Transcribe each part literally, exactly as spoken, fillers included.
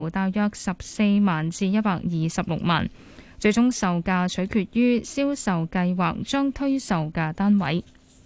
大約十四萬至一百二十六萬，最終售價取決於銷售計劃將推售嘅單位。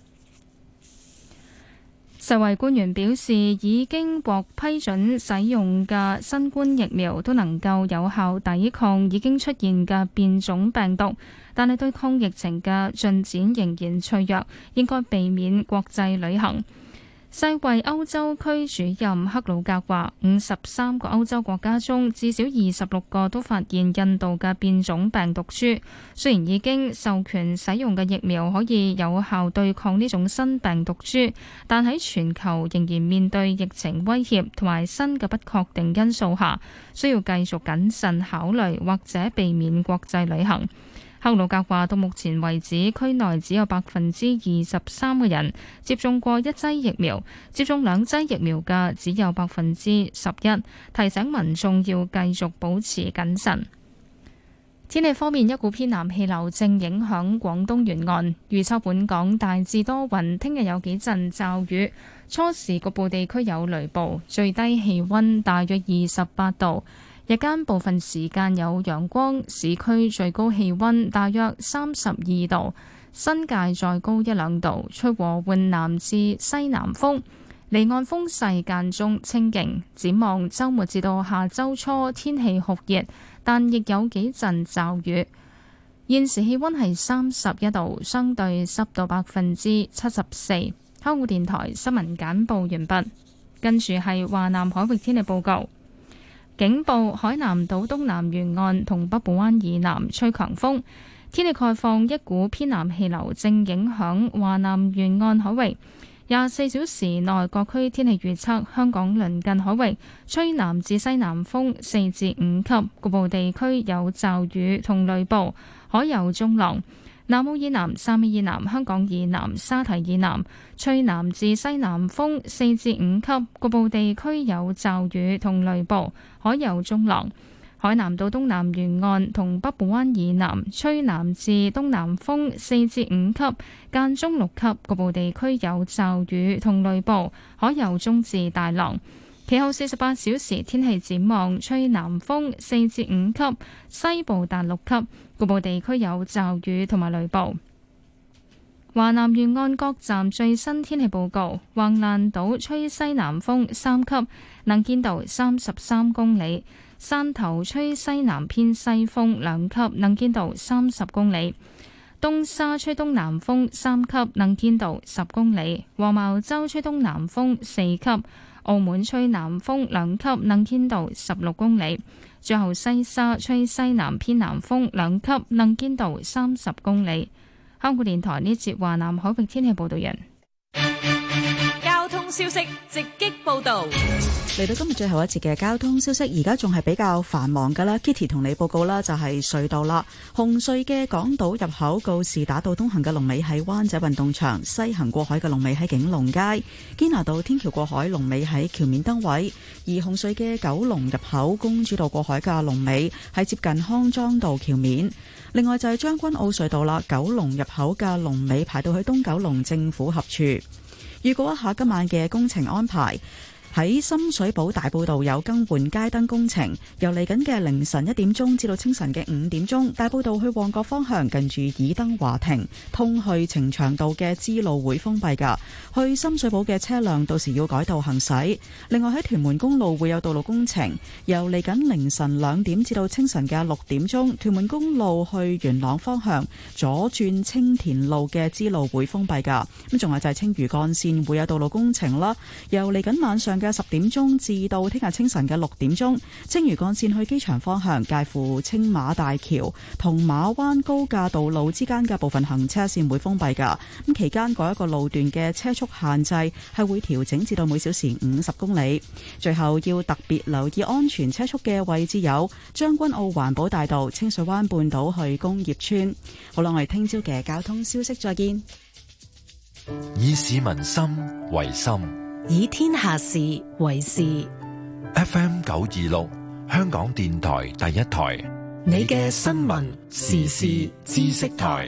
世衛官員表示，已經獲批准使用嘅新冠疫苗都能夠有效抵抗已經出現嘅變種病毒，但係對抗疫情嘅進展仍然脆弱，應該避免國際旅行。世衛歐洲區主任克魯格話，五十三個歐洲國家中，至少二十六個都發現印度嘅變種病毒株。雖然已經授權使用嘅疫苗可以有效對抗呢種新病毒株，但喺全球仍然面對疫情威脅同埋新嘅不確定因素下，需要繼續謹慎考慮或者避免國際旅行。克魯格話：到目前為止，區內只有百分之二十三嘅人接種過一劑疫苗，接種兩劑疫苗嘅只有百分之十一。提醒民眾要繼續保持謹慎。天氣方面，一股偏南氣流正影響廣東沿岸，預測本港大致多雲，聽日有幾陣驟雨，初時局部地區有雷暴，最低氣溫大約二十八度。日間部分時間有陽光，市區最高氣溫大約三十二度，新界再高一兩度，吹和緩南至西南風，離岸風勢間中清勁。展望週末至到下週初，天氣酷熱，但亦有幾陣驟雨。現時氣溫係三十一度，相對濕度百分之七十四。香港電台新聞簡報完畢，跟住係華南海域天氣報告。警報：海南島東南沿岸同北部灣以南吹強風。天氣概況：一股偏南氣流正影響華南沿岸海域。廿四小時內各區天氣預測：香港鄰近海域吹南至西南風四至五級，局部地區有驟雨同雷暴，海有中浪。南澳以南、汕尾以南、香港以南、沙堤以南吹南至西南風四至五級，局部地區有驟雨同雷暴，海有中浪。海南島東南沿岸同北部灣以南吹南至東南風四至五級，間中六級，局部地區有驟雨同雷暴，海有中至大浪。其後四十八小時天氣展望：吹南風四至五級，西部達六級，局部地區有驟雨同埋雷暴。華南沿岸各站最新天氣報告：橫瀾島吹西南風三級，能見度三十三公里；汕頭吹西南偏西風兩級，能見度三十公里；東沙吹東南風三級，能見度十公里；黃茅洲吹東南風四級。澳門吹南風兩級，能見度十六公里；最後西沙吹西南偏南風兩級，能見度三十公里。香港電台呢節華南海域天氣報道人。 交通消息直擊報道。 嚟到今日最後一節嘅交通消息，而家仲係比較繁忙噶啦。Kitty 同你報告啦，就係隧道啦。紅隧嘅港島入口告士打道東行嘅龍尾喺灣仔運動場，西行過海嘅龍尾喺景隆街。堅拿道天橋過海龍尾喺橋面燈位，而紅隧嘅九龍入口公主道過海嘅龍尾係接近康莊道橋面。另外就係將軍澳隧道啦，九龍入口嘅龍尾排到去東九龍政府合署。預告一下今晚嘅工程安排。喺深水埗大埔道有更換街燈工程，由嚟緊嘅凌晨一點鐘至到清晨嘅五點鐘，大埔道去旺角方向近住爾登華庭通去呈祥道嘅支路會封閉㗎，去深水埗嘅車輛到時要改道行駛。另外喺屯門公路會有道路工程，由嚟緊凌晨兩點至到清晨嘅六點鐘，屯門公路去元朗方向左轉青田路嘅支路會封閉㗎。咁仲有就係青嶼幹線會有道路工程啦，由嚟緊晚上嘅十點鐘至到聽日清晨嘅六點鐘，青嶼幹線去機場方向介乎青馬大橋同馬灣高架道路之間嘅部分行車線會封閉㗎。咁期間嗰一個路段嘅車速限制係會調整至到每小時五十公里。最後要特別留意安全車速嘅位置有將軍澳環保大道、清水灣半島去工業村。好啦，我哋聽朝嘅交通消息再見。 以市民心為心， 以天下事為事。 F M 九二六，香港電台第一台， 你嘅新聞時事知識台。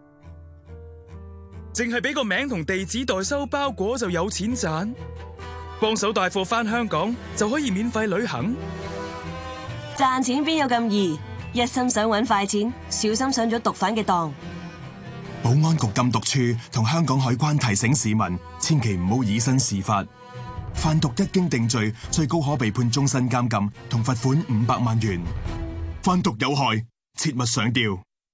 淨係俾個名同地址代收包裹就有錢賺？ 幫手帶貨返香港就可以免費旅行？ 賺錢邊有咁易？一心想揾快錢，小心上咗毒販嘅當。 保安局禁毒處同香港海關提醒市民，千祈唔好以身試法。販毒一經定罪，最高可被判終身監禁同罰款五百萬元。販毒有害，切勿上釣。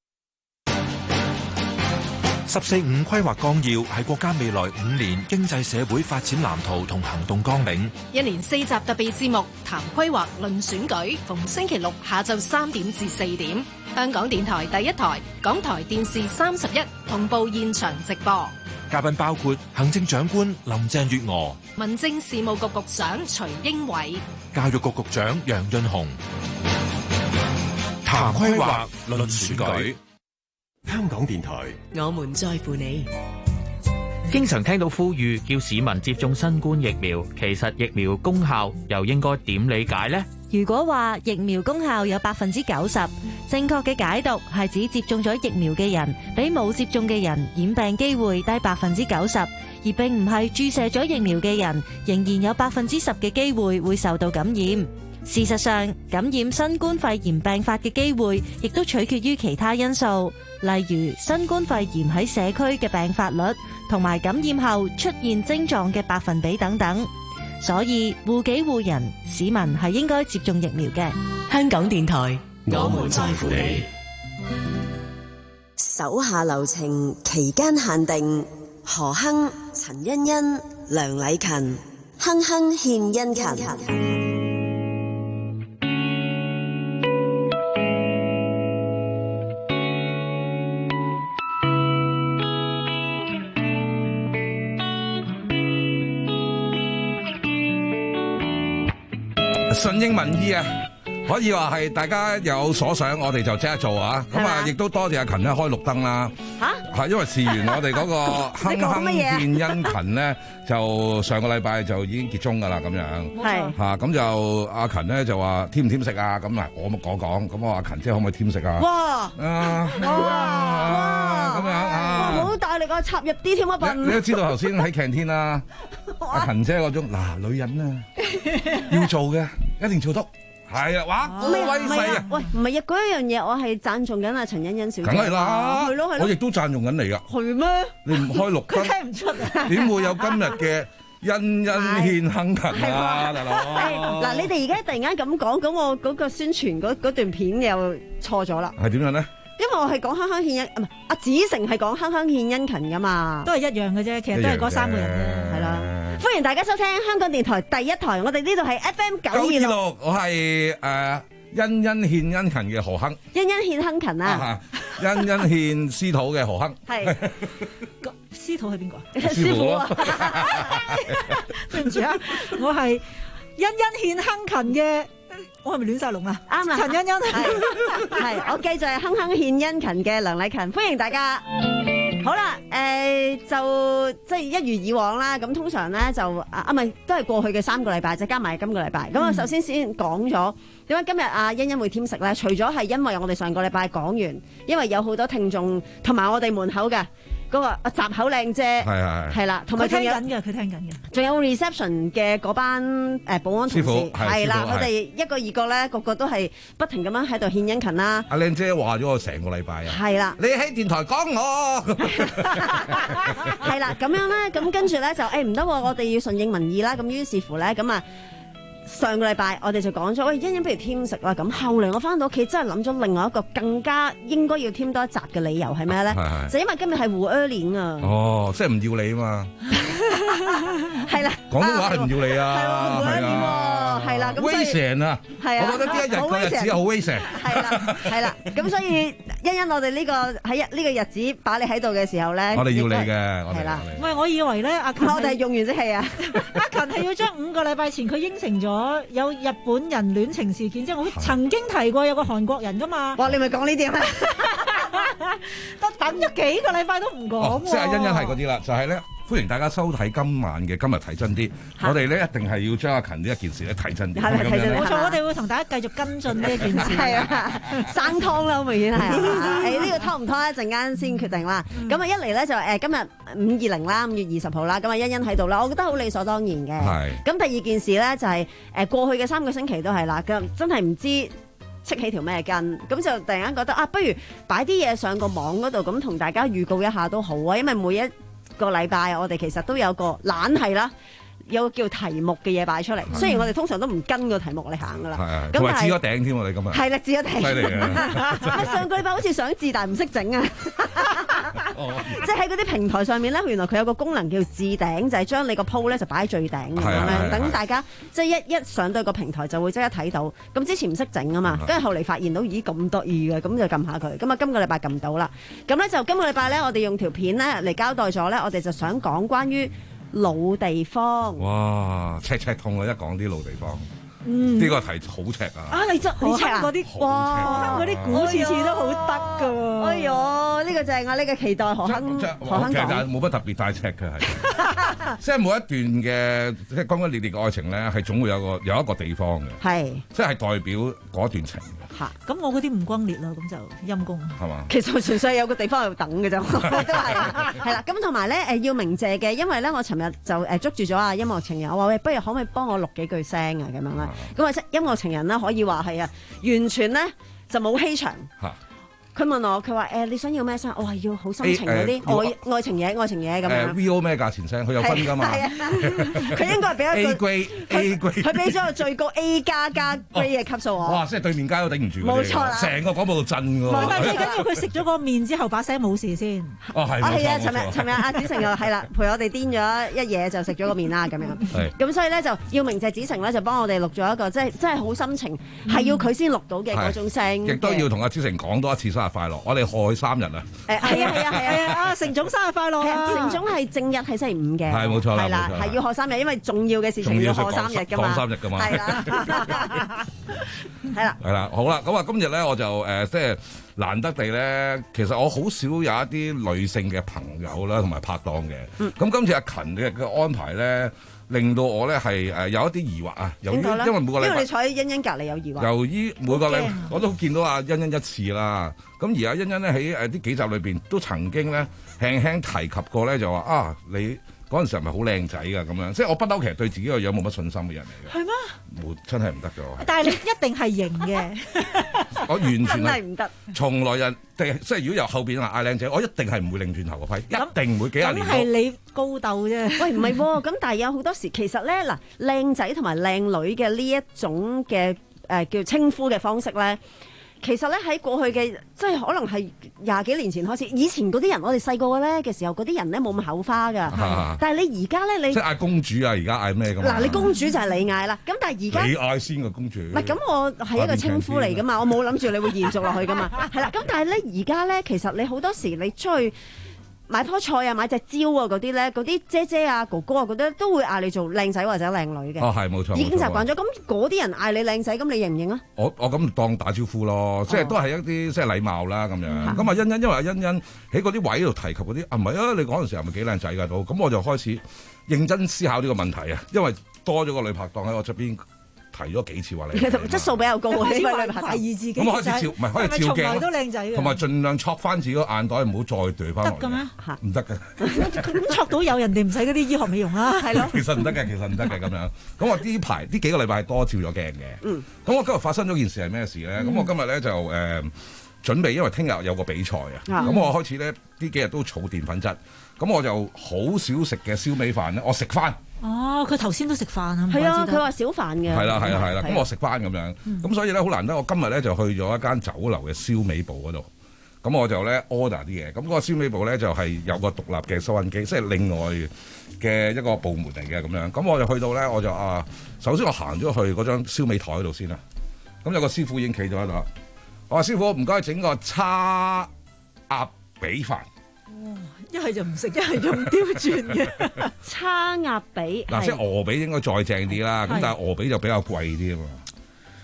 十四五規劃綱要係國家未來五年經濟社會發展藍圖同行動綱領。 一連四集特別節目，談規劃論選舉，逢星期六下晝三點至四點，香港電台第一台、港台電視三十一同步現場直播。 嘉賓包括行政長官林鄭月娥、 民政事務局局長徐英偉、 教育局局長楊潤雄。談規劃論選舉。 香港電台， 我們在乎你。 經常聽到呼籲叫市民接種新冠疫苗，其實疫苗功效又應該點理解呢？ 如果話疫苗功效有百分之九十，正確嘅解讀係指接種咗疫苗嘅人比冇接種嘅人染病機會低百分之九十，而並唔係注射咗疫苗嘅人仍然有百分之十嘅機會會受到感染。事實上，感染新冠肺炎病發嘅機會亦都取決於其他因素，例如新冠肺炎喺社區嘅病發率同埋感染後出現症狀嘅百分比等等。所以護己護人，市民係應該接種疫苗嘅。 香港電台， 我們在乎你。 手下留情，期間限定。何鏗、陳欣欣、梁禮勤，鏗鏗獻殷勤。 順應民意啊，可以話係大家有所想，我哋就即刻做啊！咁啊，亦都多謝阿勤咧開綠燈啦。嚇，係因為事緣我哋嗰個鏗鏗獻殷勤咧，就上個禮拜就已經結宗㗎啦，咁樣。係嚇，咁就阿勤咧就話添唔添食啊？咁啊，我講講，咁我話勤姐可唔可以添食啊？ 哇！ 啊哇！咁樣啊！ 哇，好大力啊，插入啲添啊笨！ 你都知道頭先喺 canteen 啦，阿勤姐嗰種嗱女人啊，要做嘅一定做得。係啊，哇，好威勢啊！ 喂，唔係啊，嗰一樣嘢我係讚頌緊阿陳欣欣小姐。 梗係啦， 係咯係咯， 我亦都讚頌緊你噶。 係咩？ 你唔開綠燈， 聽唔出啊？ 點會有今日嘅欣欣獻鏗勤啊，大佬？ 嗱，你哋而家突然間咁講，咁我嗰個宣傳嗰嗰段片又錯咗啦。 係點樣咧？ 因為我係講鏗鏗獻殷，唔係阿子誠係講鏗鏗獻殷勤噶嘛， 都係一樣嘅啫，其實都係嗰三個人啫，係啦。 歡迎大家收聽香港電台第一台，我哋呢度係 F M 九二六， 我係誒欣欣獻殷勤嘅何鏗， 欣欣獻鏗勤啊， 欣欣獻司徒嘅何鏗， 係司徒係邊個啊？ 師傅啊， 對唔住啊，我係欣欣獻鏗勤嘅。我係咪亂晒龍啊？ 啱啦， 陳欣欣係係，我繼續係鏗鏗獻殷勤嘅梁禮勤，歡迎大家。好啦，誒、呃、就即係一如以往啦。咁通常咧就啊啊，唔係都係過去嘅三個禮拜，就加埋今個禮拜。咁我、嗯、首先先講咗點解今日阿欣欣會添食咧？除咗係因為我哋上個禮拜講完，因為有好多聽眾同埋我哋門口嘅。嗰個閘口靚姐係係係啦，同埋佢聽緊嘅，佢聽緊嘅。 仲有 reception 嘅嗰班誒保安同事係啦，佢哋一個二個咧，個個都係不停咁樣喺度獻殷勤啦。 阿靚姐話咗我成個禮拜啊， 係啦， 你喺電台講我係啦，咁樣咧，咁跟住咧就誒唔得喎，我哋要順應民意啦。咁於是乎咧，咁啊。上個禮拜我哋就講咗，喂，欣欣不如添食啦。咁後嚟我翻到屋企真係諗咗另外一個更加應該要添多一集嘅理由係咩咧？就因為今日係胡二年啊！ 哦，即係唔要你啊嘛！ 係啦， 廣東話係唔要你啊！ 係喎，胡二年喎，係啦，咁所以威成啊！係啊，我覺得呢一日個日子好威成。係啦，係啦，咁所以欣欣，我哋呢個喺呢個日子擺你喺度嘅時候咧， 我哋要你嘅，係啦。 唔係，我以為咧，阿勤我哋係用完即棄啊！ 阿勤係要將五個禮拜前佢應承咗。有日本人戀情事件，即係我曾經提過有個韓國人噶嘛。 哇！你咪講呢啲啊？ 都等咗幾個禮拜都唔講喎。 即係欣欣係嗰啲啦，就係咧歡迎大家收睇今晚嘅今日睇真啲。我哋咧一定係要將阿勤呢一件事咧睇真啲。 係睇真啲，冇錯，我哋會同大家繼續跟進呢一件事。 係啊，生湯啦，好明顯係啊。誒呢個湯唔湯一陣間先決定啦。咁啊一嚟咧就誒今日五二零啦，五月二十號啦，咁啊欣欣喺度啦，我覺得好理所當然嘅。係。咁第二件事咧就係誒過去嘅三個星期都係啦，咁真係唔知戚起條咩筋，咁就突然間覺得啊，不如擺啲嘢上個網嗰度，咁同大家預告一下都好啊，因為每一個禮拜我哋其實都有個懶係啦。有個叫題目嘅嘢擺出嚟，雖然我哋通常都唔跟個題目嚟行噶啦， 咁係置咗頂添喎，你今日係啦，置咗頂，犀利啊！上個禮拜好似想置，但係唔識整啊，即係喺嗰啲平台上面咧，原來佢有個功能叫置頂，就係將你個 po 咧就擺喺最頂咁樣咧，等大家即係一一上到個平台就會即刻睇到。咁之前唔識整啊嘛，跟住後嚟發現到咦咁得意嘅，咁就撳下佢。咁啊，今個禮拜撳到啦。咁咧就今個禮拜咧，我哋用條片咧嚟交代咗咧，我哋就想講關於老地方， 哇！赤赤痛啊！一講啲老地方，呢、嗯、個題好赤啊！ 啊，你真你赤啊！嗰啲哇，嗰啲古次次都好得㗎喎！哎呦，呢、呢個就係我呢個期待何亨何亨講， 其實冇乜特別大赤嘅係，即係每一段嘅即係轟轟烈烈嘅愛情咧，係總會有個有一個地方嘅，係即係代表嗰段情。 嚇！咁我嗰啲唔轟烈咯，咁就陰公係嘛？ 其實我純粹有個地方喺度等嘅啫，都係係啦。咁同埋咧誒要鳴謝嘅，因為咧我尋日就誒捉住咗啊音樂情人，我話喂，不如可唔可以幫我錄幾句聲啊咁樣啦？咁啊即音樂情人咧可以話係啊，完全咧就冇欺場。佢問我，佢話誒你想要咩聲？我話要好深情嗰啲愛愛情嘢，愛情嘢咁樣。 V O 咩價錢聲？佢有分㗎嘛？係啊， 佢應該係俾一個 A grade，A grade， 佢俾咗個最高 A 加加 grade 嘅級數我。 哇！即係對面街都頂唔住。 冇錯啦， 成個廣播度震㗎喎。 但係最緊要佢食咗個面之後，把聲冇事先。 哦係。 啊係啊！尋日尋日阿子成又係啦，陪我哋癲咗一嘢就食咗個面啦咁樣。係。咁所以咧就要鳴謝子成咧，就幫我哋錄咗一個即係真係好心情，係要佢先錄到嘅嗰種聲。 亦都要同阿子成講多一次生日快樂，我哋開三日啊！ 誒係啊係啊係啊！ 啊成總生日快樂啊！ 成總係正日係星期五嘅， 係冇錯啦， 係啦，係要賀三日，因為重要嘅事情要賀三日㗎嘛， 講三日㗎嘛， 係啦，係啦， 係啦，好啦，咁啊，今日咧我就誒即係難得地咧，其實我好少有一啲女性嘅朋友啦，同埋拍檔嘅。咁、嗯、今次阿勤嘅嘅安排咧，令到我咧係誒有一啲疑惑啊。由於因為每個禮拜， 因為你坐喺欣欣隔離有疑惑。 由於每個禮拜我都見到阿欣欣一次啦。咁而阿欣欣咧喺誒啲幾集裏邊都曾經咧輕輕提及過咧，就話啊你。嗰陣時係咪好靚仔㗎咁樣？即係我不嬲，其實對自己個樣冇乜信心嘅人嚟嘅。係咩？冇，真係唔得㗎。 但係你一定係型嘅。 我完全真係唔得。 從來人哋即係如果由後邊話嗌靚仔，我一定係唔會擰轉頭嗰批，一定唔會幾廿年。 咁係你高竇啫。 喂，唔係喎。咁但係有好多時，其實咧嗱，靚仔同埋靚女嘅呢一種嘅誒、呃、叫稱呼嘅方式咧。其實咧喺過去嘅即係可能係廿幾年前開始，以前嗰啲人我哋細個咧嘅時候，嗰啲人咧冇咁口花㗎。啊、但係你而家咧，你即係嗌公主啊！而家嗌咩咁？ 嗱，你公主就係你嗌啦。咁但係而家你嗌先個公主。 唔係咁，我係一個稱呼嚟㗎嘛，我冇諗住你會延續落去㗎嘛。係啦，咁但係咧而家咧，其實你好多時你出去買棵菜啊，買隻蕉啊，嗰啲咧，嗰啲姐姐啊、哥哥啊，嗰啲都會嗌你做靚仔或者靚女嘅。 哦，係冇錯， 已經習慣咗。咁嗰啲人嗌你靚仔，咁你認唔認啊？ 我我咁當打招呼咯，即係都係一啲即係禮貌啦咁樣。咁啊，欣欣因為阿欣欣喺嗰啲位度提及嗰啲啊，唔係啊，你嗰陣時係咪幾靚仔㗎都？咁我就開始認真思考呢個問題啊，因為多咗個女拍檔喺我側邊。提咗幾次話你， 質素比較高啊！呢個女懷疑自己， 咁開始照，唔係可以照鏡， 都靚仔嘅， 同埋盡量戳翻自己個眼袋，唔好再對翻落嚟。得嘅咩？唔得嘅。 咁戳到有人哋唔使嗰啲醫學美容啦，係咯。 其實唔得嘅，其實唔得嘅咁樣。咁我呢排呢幾個禮拜係多照咗鏡嘅。嗯。咁我今日發生咗件事係咩事咧？咁、嗯、我今日咧就誒、呃、準備，因為聽日有個比賽啊。咁、嗯、我開始咧呢幾日都儲澱粉質，咁我就好少食嘅燒味飯咧，我食翻。 哦，佢頭先都食飯啊， 係啊，佢話少飯嘅。 係啦，係啦，係啦，咁我食翻咁樣，咁、嗯、所以咧好難得，我今日咧就去咗一間酒樓嘅燒味部嗰度，咁我就咧 order 啲嘢，咁嗰個燒味部咧就係有個獨立嘅收銀機，即係另外嘅一個部門嚟嘅咁樣，咁我就去到咧，我就啊，首先我行咗去嗰張燒味台度先啦，咁有個師傅已經企咗喺度，我話師傅唔該整個叉鴨髀飯。 一係就唔食，一係用刁轉嘅叉鴨髀。 嗱，即係鵝髀應該再正啲啦，咁但係鵝髀就比較貴啲啊嘛。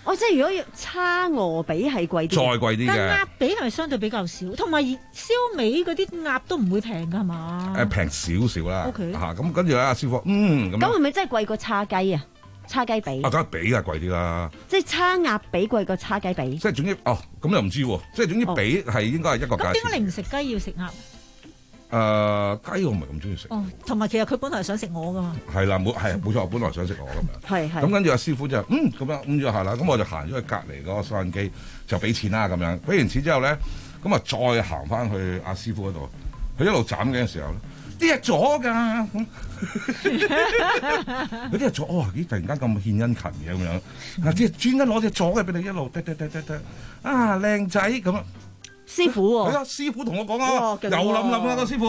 哦，即係如果要叉鵝髀係貴啲， 再貴啲嘅。 但鴨髀係咪相對比較少？同埋燒味嗰啲鴨都唔會平㗎係嘛？ 誒平少少啦。 OK 嚇咁跟住咧，阿師傅嗯咁。 咁係咪真係貴過叉雞啊？叉雞髀啊，梗係髀係貴啲啦。 即係叉鴨髀貴過叉雞髀。 即係總之哦，咁又唔知喎。即係總之髀係應該係一個價錢。 咁點解你唔食雞要食鴨？ 誒、呃、雞我唔係咁中意食。 哦，同埋其實佢本來係想食我噶嘛。 係啦，冇係冇錯，本來想食我咁樣。 係係。 咁跟住阿師傅就嗯咁樣咁就係啦。咁我就行咗去隔離嗰個收銀機就俾錢啦咁樣。俾完錢之後咧，咁啊再行翻去阿師傅嗰度，佢一路斬嘅時候咧，啲係左㗎。有啲係左，哇！咦，突然間咁獻殷勤嘅咁樣。啊，即係專登攞隻左嘅俾你一路，得得得得得，啊靚仔咁啊！ 師傅喎、哦， 係啊！師傅同我講啊， 哦、 又諗諗啦個師傅，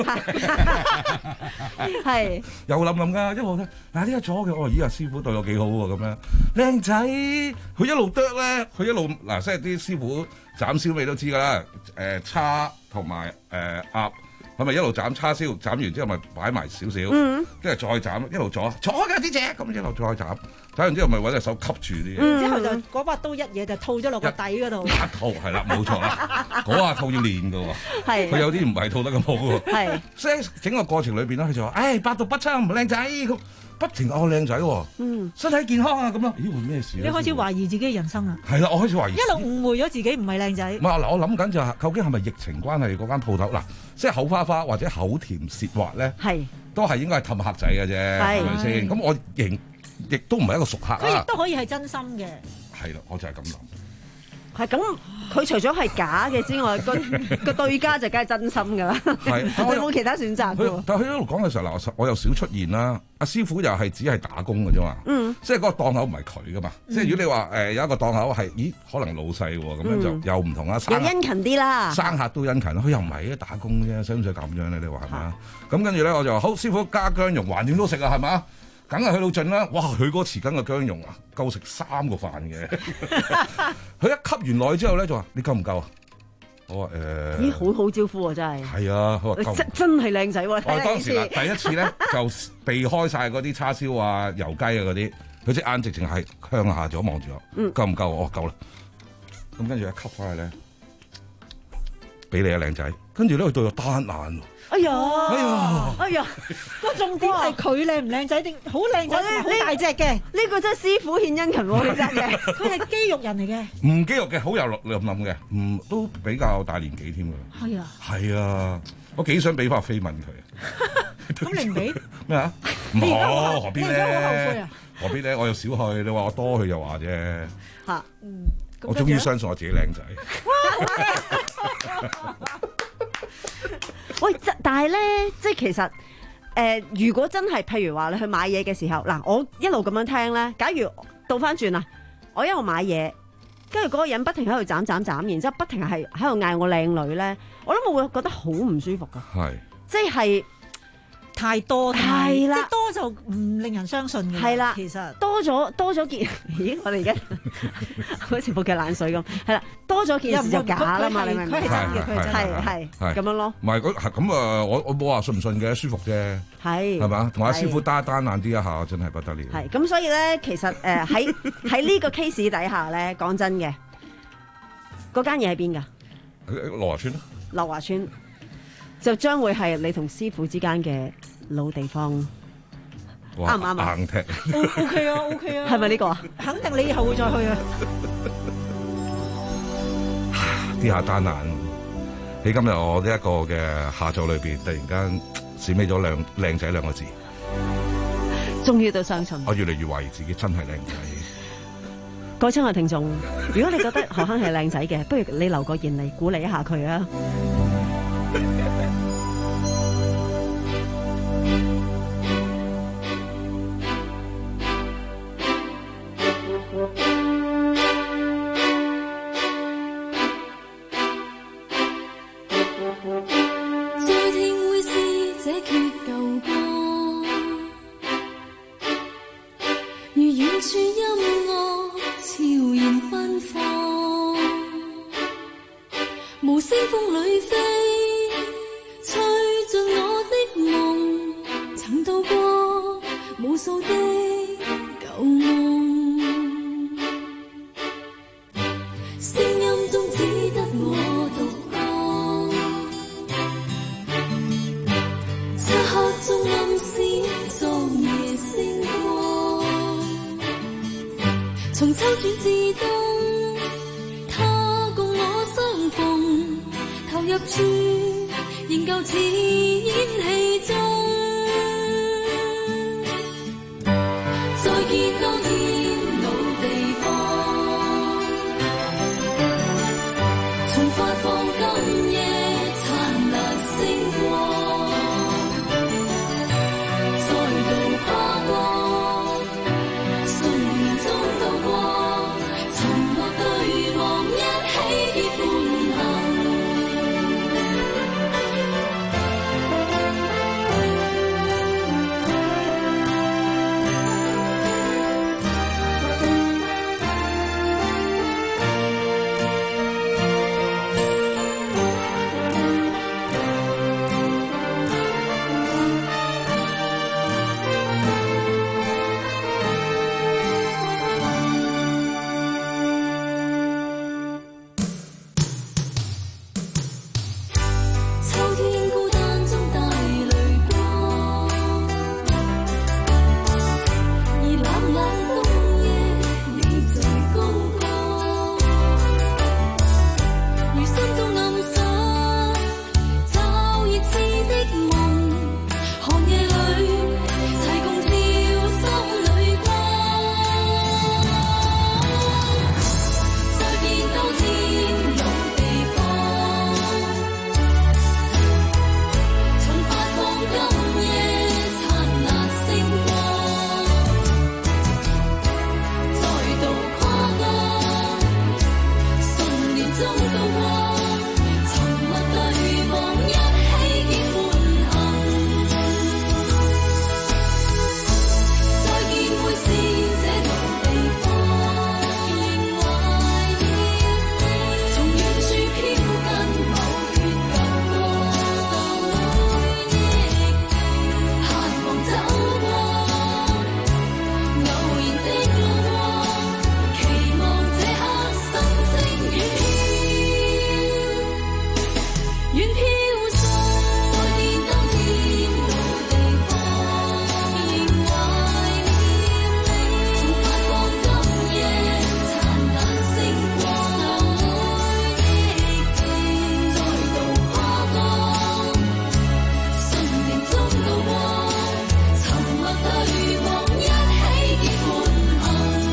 係又諗諗㗎，一路咧嗱呢個左嘅，哦咦啊師傅對我幾好喎咁樣，靚仔，佢一路剁咧，佢一路嗱，即係啲師傅斬燒味都知㗎啦，誒叉同埋誒鴨，係咪一路斬叉燒，斬完之後咪擺埋少少，跟住再斬，一路左左嘅啲隻，咁一路再斬。睇完之後咪揾隻手吸住啲嘢， 嗯、之後就嗰把刀一嘢就套咗落個底嗰度。一套係啦，冇錯啦，嗰下套要練㗎喎。 係。 佢有啲唔係套得咁好喎。 係。 所以整個過程裏邊咧，佢就話：，唉、哎，百毒不侵，靚仔，咁不停哦靚仔喎。嗯。身體健康啊，咁樣。咦？會咩事？ 你開始懷疑自己嘅人生啊？ 係啦，我開始懷疑。 一路誤會咗自己唔係靚仔。 唔係嗱，我諗緊就係究竟係咪疫情關係嗰間鋪頭嗱，即係口花花或者口甜舌滑咧？ 係。都係應該係氹客仔嘅啫，係咪先？咁我認。亦都唔係一個熟客啊！ 佢亦都可以係真心嘅。 係啦，我就係咁諗。 係咁，佢除咗係假嘅之外，個個對家就梗係真心㗎啦。係，佢冇其他選擇㗎。 但係佢一路講嘅時候，嗱，我又少出現啦。阿師傅又係只係打工嘅啫嘛。嗯。即係嗰個檔口唔係佢㗎嘛。嗯、即係如果你話誒、呃、有一個檔口係，咦，可能老細喎，咁樣就、嗯、又唔同啦。 又殷勤啲啦。 生客都殷勤，佢又唔係打工啫，使唔使咁樣咧？你話係咪？咁跟住咧，我就話好，師傅加薑蓉，橫掂都食啊，係咪？梗係去到盡啦！哇，佢嗰個匙羹嘅薑蓉啊，夠食三個飯嘅。佢一吸完落去之後咧，就話：你夠唔夠啊？我話誒。呃、咦， 好好招呼啊，真係。 係啊，佢話夠。真真係靚仔喎！ 我當時啦，第一次咧就避開晒嗰啲叉燒啊、油雞啊嗰啲，佢隻眼直情係向下咗望住我。嗯。夠唔夠？我話夠啦。咁跟住一吸翻去咧，俾你啊，靚仔。跟住咧，佢對我單眼。 哎呀！ 哎呀！ 哎呀！ 個重點係佢靚唔靚仔定好靚仔，好大隻嘅。 呢個真係師傅獻殷勤喎，真嘅。 佢係肌肉人嚟嘅。 唔肌肉嘅，好有諗諗嘅，唔都比較大年紀添㗎。 係啊。 係啊，我幾想俾翻飛吻佢。 咁你唔俾咩啊？唔好，何必咧？ 你而家好後悔啊？ 何必咧？我又少去，你話我多去就話啫。 嚇， 嗯。 我終於相信我自己靚仔。 喂，但係咧，即係其實誒、呃，如果真係譬如話你去買嘢嘅時候，嗱，我一路咁樣聽咧，假如倒翻轉啦，我一路買嘢，跟住嗰個人不停喺度斬斬斬，然之後不停係喺度嗌我靚女咧，我諗我會覺得好唔舒服噶，係是，即係太多， 係啦， 即係多就唔令人相信嘅， 係啦， 其實多咗多咗件，咦，我哋而家好似煲嘅冷水咁，係啦，多咗件事就假啦嘛，你明唔明？ 佢係真嘅，佢係真係係係咁樣咯。 唔係咁啊！我我冇話信唔信嘅，舒服啫，係係嘛？同阿師傅單單眼啲一下，真係不得了。 係咁，所以咧，其實誒喺喺呢個 case 底下咧，講真嘅，嗰間嘢喺邊㗎？ 樂華村咯。 樂華村就將會係你同師傅之間嘅老地方，啱唔啱啊？ 硬踢 ，O K 啊 ，O K 啊， 係咪呢個啊？ 肯定你以後會再去啊！ 啲下單眼喺今日我呢一個嘅下晝裏邊，突然間閃起咗兩靚仔兩個字， 終於都相信。 我越嚟越懷疑自己真係靚仔。 各位親愛聽眾，如果你覺得何鏗係靚仔嘅，不如你留個言嚟鼓勵一下佢啊！ 自動，他共我相逢，投入處仍舊似煙氣中，再見到天老地方，重發放今夜燦爛星光，再度跨過歲月中度過，沉默對望一起結伴行。秋天孤單中帶淚光，而冷冷冬夜你最高光，如心中暗想找熱熾的夢，寒夜裏齊共照心裏光，再見到天老地方，重發放今夜燦爛星光，再度跨過信念中度過，沉默對望一起結伴行，再見會是這老地方，仍懷念你，從遠處飄近某闕舊歌，愁裏憶記，盼望走過偶然的路過，期望這刻心聲遠遠飄送，再見到天老地方，仍懷念你，重發放今夜燦爛星光，憶記，再度跨過信念中度過，沉默對望一起結伴行，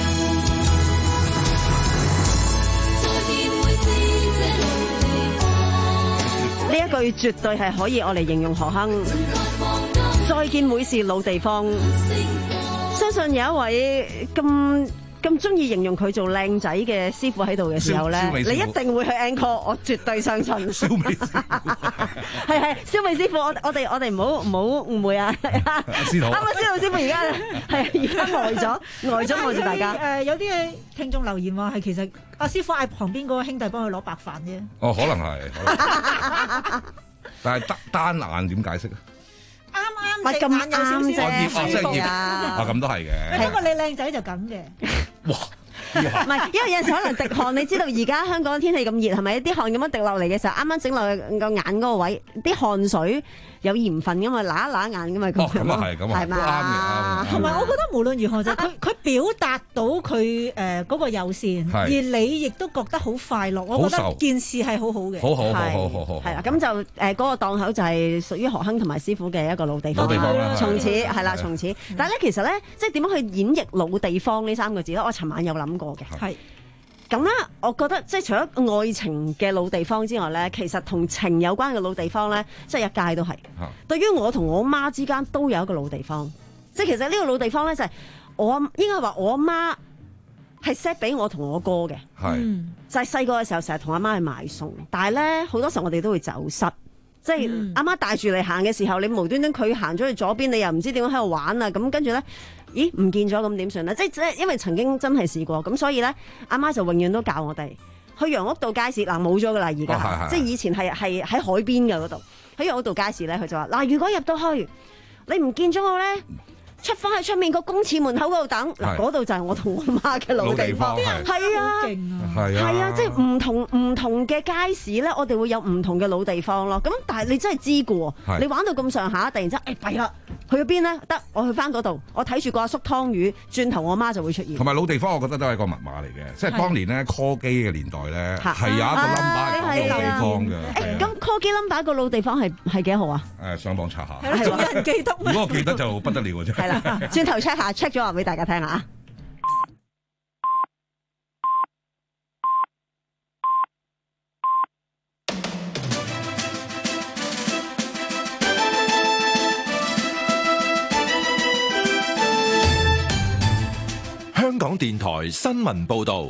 再見會是這老地方， 呢一句絕對係可以我嚟形容何亨。再見會是老地方，相信有一位咁咁中意形容佢做靚仔嘅師傅喺度嘅時候咧， 蕭美師傅你一定會去 encore，我絕對相信。 蕭美師傅係係，蕭美師傅，我我哋我哋唔好唔好誤會啊！ 司徒啱啱司徒師傅而家係而家呆咗，呆咗望住大家。 誒有啲嘅聽眾留言話係其實阿師傅嗌旁邊嗰個兄弟幫佢攞白飯啫。 哦，可能係，可能但係單單眼點解釋啊？ 啱啱隻眼有少少舒服啊！ 啊，咁都係嘅。 不過你靚仔就咁嘅。 哇！ 唔係，因為有陣時可能滴汗，你知道而家香港天氣咁熱，係咪啲汗咁樣滴落嚟嘅時候，啱啱整落個眼嗰個位，啲汗水有鹽分噶嘛，揦一揦眼噶嘛，咁哦，咁啊係，咁啊係嘛？ 啱嘅，啱嘅。 同埋我覺得無論如何就係佢佢表達到佢誒嗰個友善，而你亦都覺得好快樂，我覺得件事係好好嘅。 好好好好好好。 係啦，咁就誒嗰個檔口就係屬於何亨同埋師傅嘅一個老地方。 老地方啦， 從此係啦，從此。但係咧，其實咧，即係點樣去演繹老地方呢三個字咧？我尋晚有諗過嘅。 係。 咁咧，我覺得即係除咗愛情嘅老地方之外咧，其實同情有關嘅老地方咧，即係一街都係。 啊、 對於我同我媽之間都有一個老地方，即係其實呢個老地方咧就係我應該話我阿媽係 set 俾我同我哥嘅， 係就係細個嘅時候成日同阿媽去買餸，但係咧好多時候我哋都會走失。即係阿媽帶住你行嘅時候，你無端端佢行咗去左邊，你又唔知點樣喺度玩啊！咁跟住咧，咦唔見咗咁點算咧？即係即係因為曾經真係試過，咁所以咧阿媽就永遠都教我哋去楊屋道街市嗱冇咗噶啦，而家、哦、即係以前係係喺海邊嘅嗰度，喺楊屋道街市咧，佢就話嗱，如果入到去你唔見咗我咧，出翻去出面個公廁門口嗰度等嗱，嗰度就係我同我媽嘅老地方，係啊，係啊，啊，即係唔同唔同嘅街市咧，我哋會有唔同嘅老地方咯。咁但係你真係知嘅喎，你玩到咁上下，突然之間誒弊啦， 去咗邊咧？得我去翻嗰度，我睇住個阿叔劏魚，轉頭我媽就會出現。 同埋老地方，我覺得都係個密碼嚟嘅，即係當年咧 call 機嘅年代咧，係有一個 number 係老地方嘅。 誒，咁 call 機 number 個老地方係係幾號啊？ 誒，上網查下。 係仲有人記得咩？ 如果我記得就不得了嘅啫。 係啦，轉頭 check 下 check 咗話俾大家聽下。 香港電台新聞報道，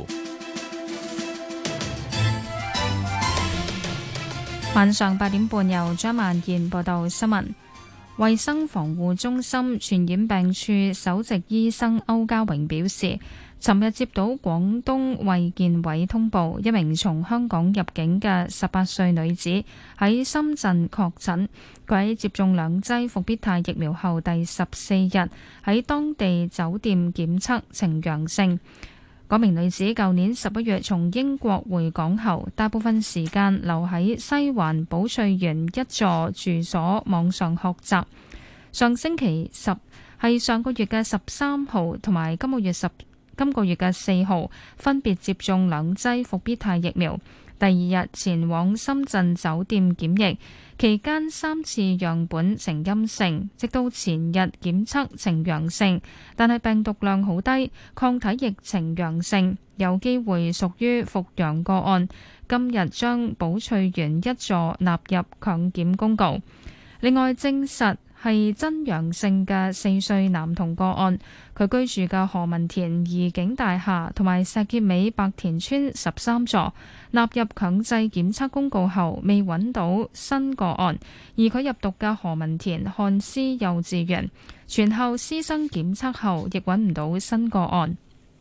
晚上八點半由張曼燕報道新聞。衛生防護中心傳染病處首席醫生歐家榮表示，尋日接到廣東衛健委通報，一名從香港入境嘅十八歲女子喺深圳確診。佢喺接種兩劑復必泰疫苗後第十四日喺當地酒店檢測呈陽性。嗰名女子舊年十一月從英國回港後，大部分時間留喺西環寶翠園一座住所網上學習。上星期十係上個月嘅十三號同埋今個月十今個月嘅四號，分別接種兩劑復必泰疫苗。第二日前往深圳酒店檢疫，期間三次樣本呈陰性，直到前日檢測呈陽性，但係病毒量好低，抗體亦呈陽性，有機會屬於復陽個案。今日將寶翠園一座納入強檢公告。另外證實係真陽性嘅四歲男童個案，佢居住嘅何文田怡景大廈同埋石硤尾白田村十三座納入強制檢測公告後，未揾到新個案，而佢入讀嘅何文田漢思幼稚園全校師生檢測後亦揾唔到新個案。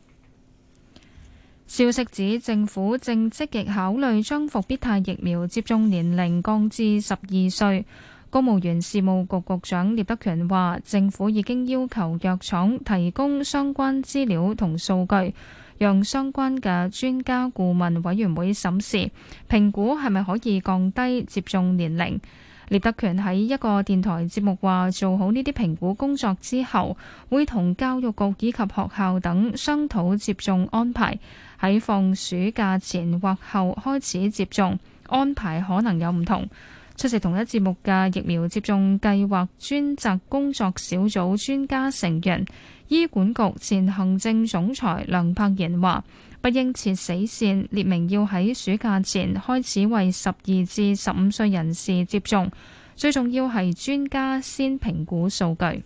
消息指政府正積極考慮將復必泰疫苗接種年齡降至十二歲。公務員事務局局長聶德權話，政府已經要求藥廠提供相關資料同數據，讓相關嘅專家顧問委員會審視，評估係咪可以降低接種年齡。聶德權喺一個電台節目話，做好呢啲評估工作之後，會同教育局以及學校等商討接種安排，喺放暑假前或後開始接種，安排可能有唔同。出席同一節目嘅疫苗接種計劃專責工作小組專家成員，醫管局前行政總裁梁柏賢話，不應設死線，列明要喺暑假前開始為十二至十五歲人士接種，最重要係專家先評估數據。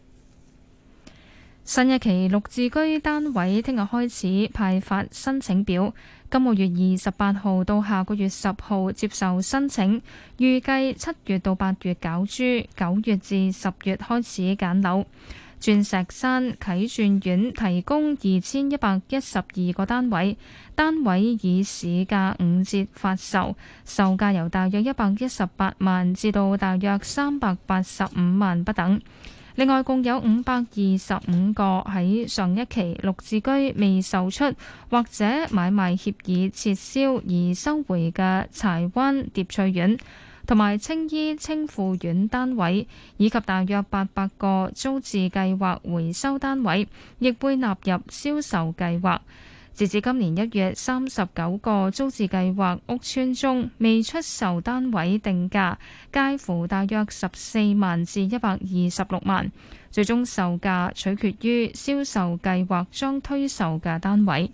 新一期綠置居單位聽日開始派發申請表，今個月二十八號到下個月十號接受申請，預計七月到八月攪珠，九月至十月開始揀樓。鑽石山啟鑽苑提供二千一百一十二個單位，單位以市價五折發售，售價由大約一百一十八萬至到大約三百八十五萬不等。另外，共有五百二十五個喺上一期綠置居未售出或者買賣協議撤銷而收回嘅柴灣蝶翠苑同埋青衣青富苑單位，以及大約八百個租置計劃回收單位，亦會納入銷售計劃。截至今年一月，三十九個租置計劃屋邨中未出售單位定價介乎大約十四萬至一百二十六萬，最終售價取決於銷售計劃將推售嘅單位。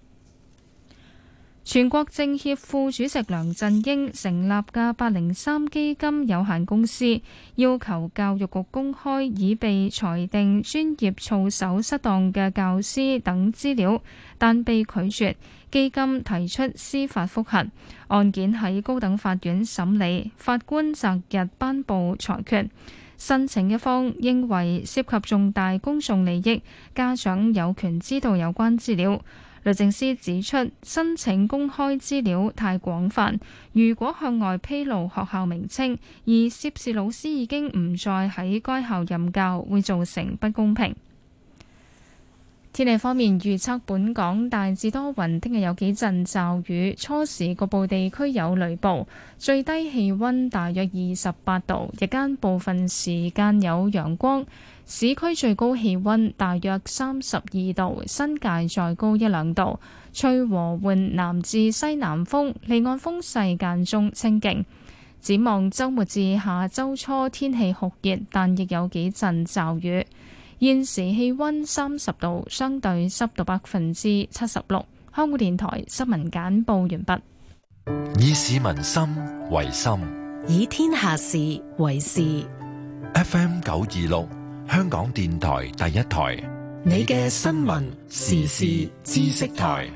全國政協副主席梁振英成立嘅八零三基金有限公司，要求教育局公開已被裁定專業操守失當嘅教師等資料，但被拒絕。基金提出司法覆核，案件喺高等法院審理，法官擇日頒布裁決。申請一方認為涉及重大公眾利益，家長有權知道有關資料。律政司指出，申請公開資料太廣泛，如果向外披露學校名稱，而涉事老師已經唔再喺該校任教，會造成不公平。 天氣方面預測，本港大致多雲，聽日有幾陣驟雨，初時局部地區有雷暴，最低氣溫大約二十八度，日間部分時間有陽光，市區最高氣溫大約三十二度，新界再高一兩度，吹和緩南至西南風，離岸風勢間中清勁。展望週末至下週初天氣酷熱，但亦有幾陣驟雨。現時氣溫三十度，相對濕度百分之七十六。香港電台新聞簡報完畢。 以市民心為心， 以天下事為事。 F M 九二六，香港電台第一台， 你嘅新聞時事知識台。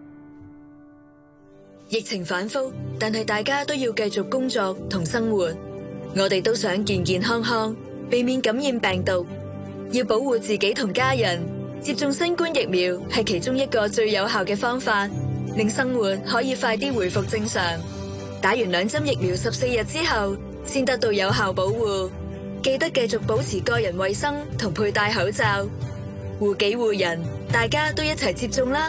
疫情反覆，但係大家都要繼續工作同生活。我哋都想健健康康，避免感染病毒。要保護自己同家人，接種新冠疫苗係其中一個最有效嘅方法，令生活可以快啲回復正常。打完兩針疫苗十四日之後，先得到有效保護。記得繼續保持個人衛生同佩戴口罩，護己護人，大家都一齊接種啦！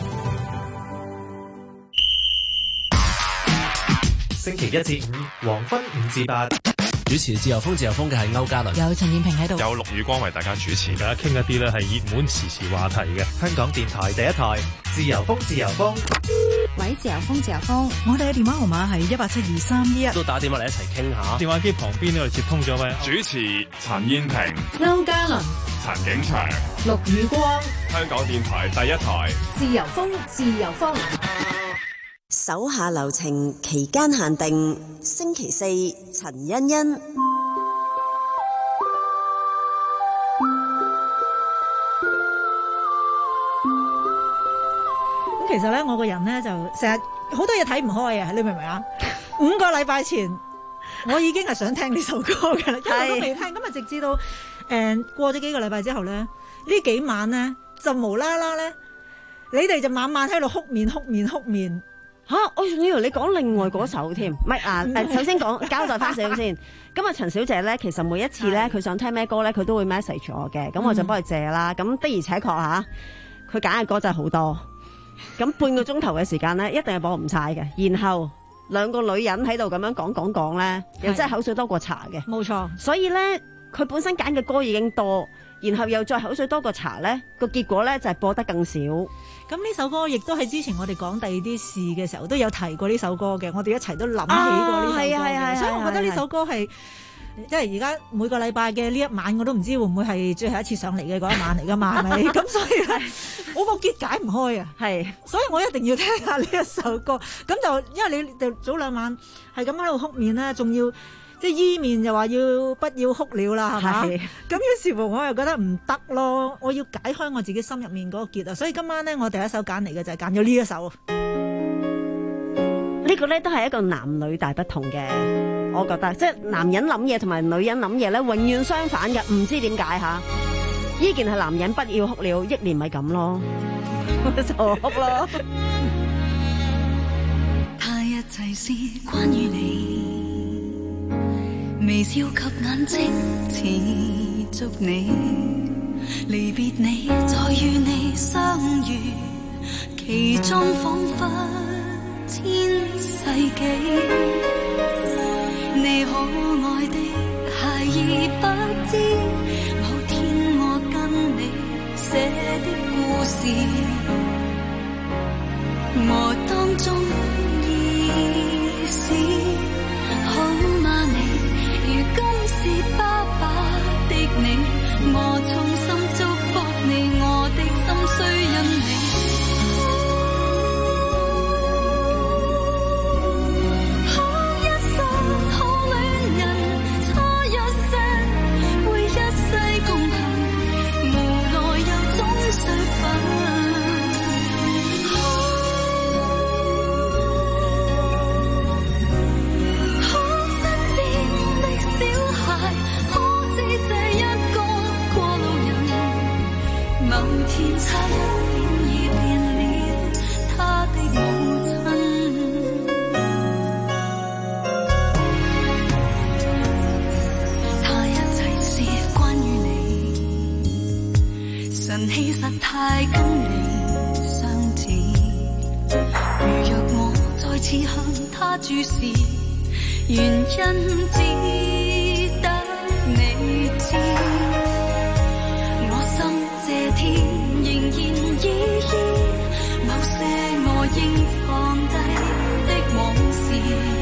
星期一至五，黃昏五至八。主持自由風自由風嘅係歐嘉倫， 有陳燕萍喺度， 有陸宇光為大家主持， 大家傾一啲咧係熱門時事話題嘅。 香港電台第一台自由風自由風。 喂，自由風自由風， 我哋嘅電話號碼係一八七二三一一， 都打電話嚟一齊傾下。 電話機旁邊呢，我哋接通咗位主持陳燕萍、 歐嘉倫、 陳景祥、 陸宇光， 香港電台第一台自由風自由風。 手下留情，期間限定，星期四陳欣欣。 咁其實咧，我個人咧就成日好多嘢睇唔開啊！你明唔明啊？五個禮拜前，我已經係想聽呢首歌㗎啦，一路都未聽。咁啊，直至到誒、呃、過咗幾個禮拜之後咧，呢幾晚咧就無啦啦咧，你哋就晚晚喺度哭面哭面哭面。 吓、啊！我仲以為你講另外嗰首添，唔係啊誒，首先講交代翻少少先。咁啊，陳小姐咧，其實每一次咧，佢想聽咩歌咧，佢都會 message 我嘅，咁我就幫佢借啦。咁、嗯、的而且確嚇，佢揀嘅歌真係好多。咁半個鐘頭嘅時間咧，一定係播唔晒嘅。然後兩個女人喺度咁樣講講講咧，又真係口水多過茶嘅。冇錯。所以咧，佢本身揀嘅歌已經多，然後又再口水多過茶咧，個結果咧就係播得更少。咁呢首歌亦都係之前我哋講第二啲事嘅時候都有提過呢首歌嘅，我哋一齊都諗起過呢首歌嘅，啊、所以我覺得呢首歌係即係而家每個禮拜嘅呢一晚我都唔知會唔會係最後一次上嚟嘅嗰一晚嚟㗎嘛，係咪？咁所以咧，我個結解唔開啊，係，所以我一定要聽下呢一首歌。咁就因為你就早兩晚係咁喺度哭面啦，仲要。即係依面就話要不要哭了啦，係嘛？咁於是乎我又覺得唔得咯，我要解開我自己心入面嗰個結啊！所以今晚咧，我第一首揀嚟嘅就係揀咗呢一首。呢個咧都係一個男女大不同嘅，我覺得即係男人諗嘢同埋女人諗嘢咧，永遠相反嘅，唔知點解嚇？依件係男人不要哭了，憶念咪咁咯，就哭咯。 他一切是關於你。微笑及眼睛持續你，離別你再與你相遇，其中彷彿千世紀。你可愛的孩兒不知，某天我跟你寫的故事，我當中意思好嗎你？如今是爸爸的你，我衷心祝福你，我的心需因你。可一生可戀人，差一些會一世共行，無奈又總需分。小孩，可知這一個過路人似向他注視，原因只得你知。我心這天仍然依依某些我應放低的往事，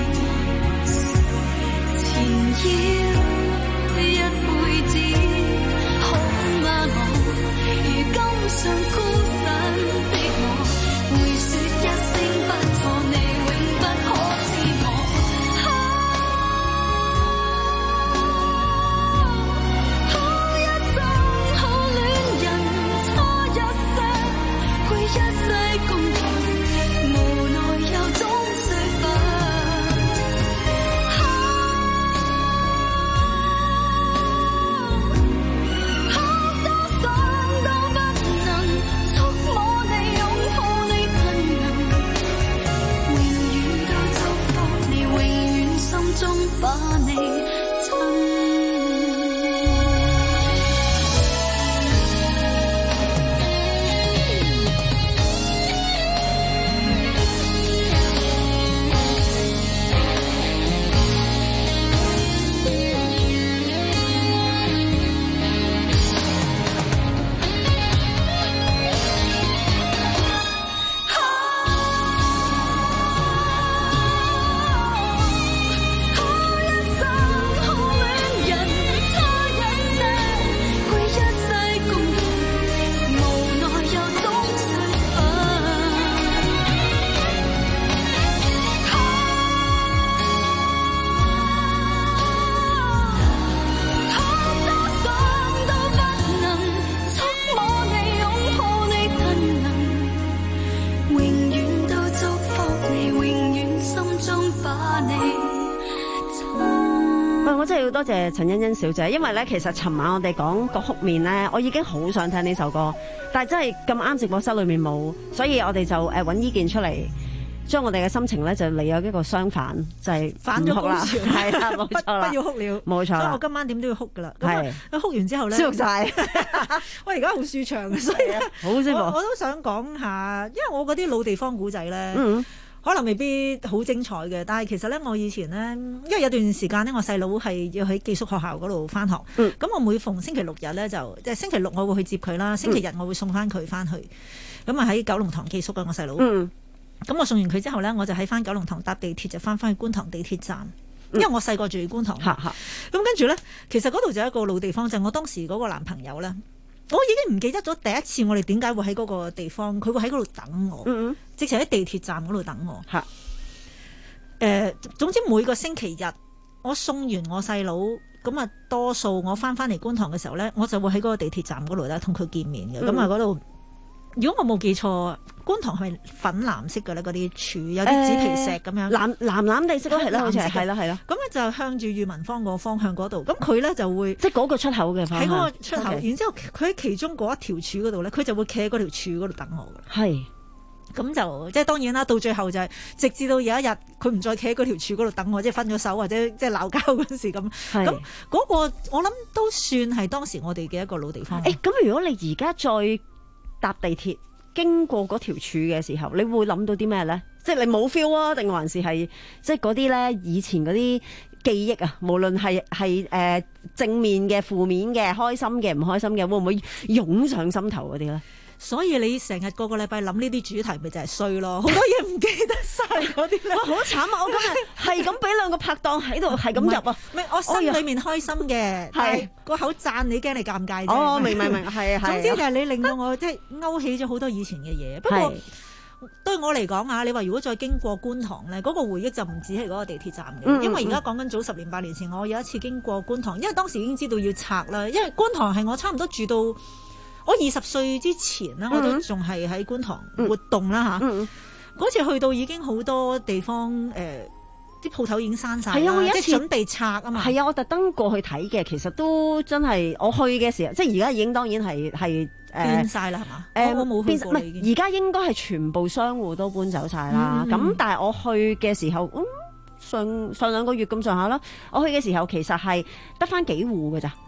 纏繞一輩子，好嗎我？如今尚孤身的我，會說一聲不錯，你永不可知我。好一生好戀人，差一些，會一世共同，無奈又總須分。好多想都不能觸摸你，擁抱你，不能永遠都祝福你，永遠心中把你親。 多謝陳欣欣小姐，因為咧其實尋晚我哋講個哭面咧，我已經好想聽呢首歌，但係真係咁啱直播室裏面冇，所以我哋就誒揾依件出嚟，將我哋嘅心情咧就嚟有一個相反，就係、是、 反咗高潮， 係啦，冇錯啦， 不要哭了， 冇錯啦， 所以我今晚點都要哭噶啦， 係， 哭完之後咧， 舒服晒， 我而家好舒暢，所以好舒服我。 我都想講下，因為我嗰啲老地方古仔咧。 嗯可能未必好精彩嘅，但係其實咧，我以前咧，因為有段時間咧，我細佬係要喺寄宿學校嗰度翻學，咁、嗯、我每逢星期六日咧，就即係星期六我會去接佢啦，星期日我會送翻佢翻去，咁啊喺九龍塘寄宿嘅我細佬，咁、嗯、我送完佢之後咧，我就喺翻九龍塘搭地鐵就翻翻去觀塘地鐵站，因為我細個住喺觀塘，咁、嗯、跟住咧，其實嗰度就係一個老地方，就係、我當時嗰個男朋友咧。我已經唔記得咗第一次我哋點解會喺嗰個地方，佢會喺嗰度等我，嗯嗯直情喺地鐵站嗰度等我。嚇、呃，總之每個星期日我送完我細佬，咁啊多數我翻翻嚟觀塘嘅時候咧，我就會喺嗰個地鐵站嗰度咧同佢見面嘅。咁啊嗰度，如果我冇記錯，觀塘係粉藍色嘅咧，嗰啲柱有啲紙皮石咁樣，藍藍藍地色咯，係啦，好似係，係啦，係啦。咁咧就向住裕民坊個方向嗰度，咁佢咧就會即係嗰個出口嘅方向，喺嗰個出口。Okay. 然之後佢喺其中嗰一條柱嗰度咧，佢就會企喺嗰條柱嗰度等我嘅。係。咁就即係當然啦，到最後就係、是、直至到有一日佢唔再企喺嗰條柱嗰度等我，即係分咗手或者即係鬧交嗰陣時咁。咁嗰、那個我諗都算係當時我哋嘅一個老地方。誒、欸，咁如果你而家再搭地鐵經過嗰條柱嘅時候，你會諗到啲咩咧？即係你冇 feel 啊，定還是係即係嗰啲咧以前嗰啲記憶啊？無論係係誒正面嘅、負面嘅、開心嘅、唔開心嘅，會唔會湧上心頭嗰啲咧？所以你成日個個禮拜諗呢啲主題，咪就係衰咯，好多嘢唔記得晒嗰啲咧。哇，好慘啊！我今日係咁俾兩個拍檔喺度，係咁入啊！唔係我心裏面開心嘅，係個口讚你，驚你尷尬啫。哦，明明明，係啊係。總之就係你令到我即係勾起咗好多以前嘅嘢。不過對我嚟講啊，你話如果再經過觀塘咧，嗰、嗰個回憶就唔止係嗰個地鐵站嘅、嗯，因為而家講緊早十年八年前，我有一次經過觀塘，因為當時已經知道要拆啦，因為觀塘係我差唔多住到我二十歲之前啦、嗯，我都仲係喺觀塘活動啦吓。嗰、嗯嗯、次去到已經好多地方誒，啲鋪頭已經閂晒，係啊，我有一次準備拆啊嘛。係啊，我特登過去睇嘅，其實都真係我去嘅時候，即係而家已經當然係係。變晒啦係嘛？誒，我冇去過。唔係，而家應該係全部商戶都搬走晒啦。咁、嗯、但係我去嘅時候，嗯、上上兩個月咁上下啦。我去嘅時候其實係得翻幾戶㗎咋。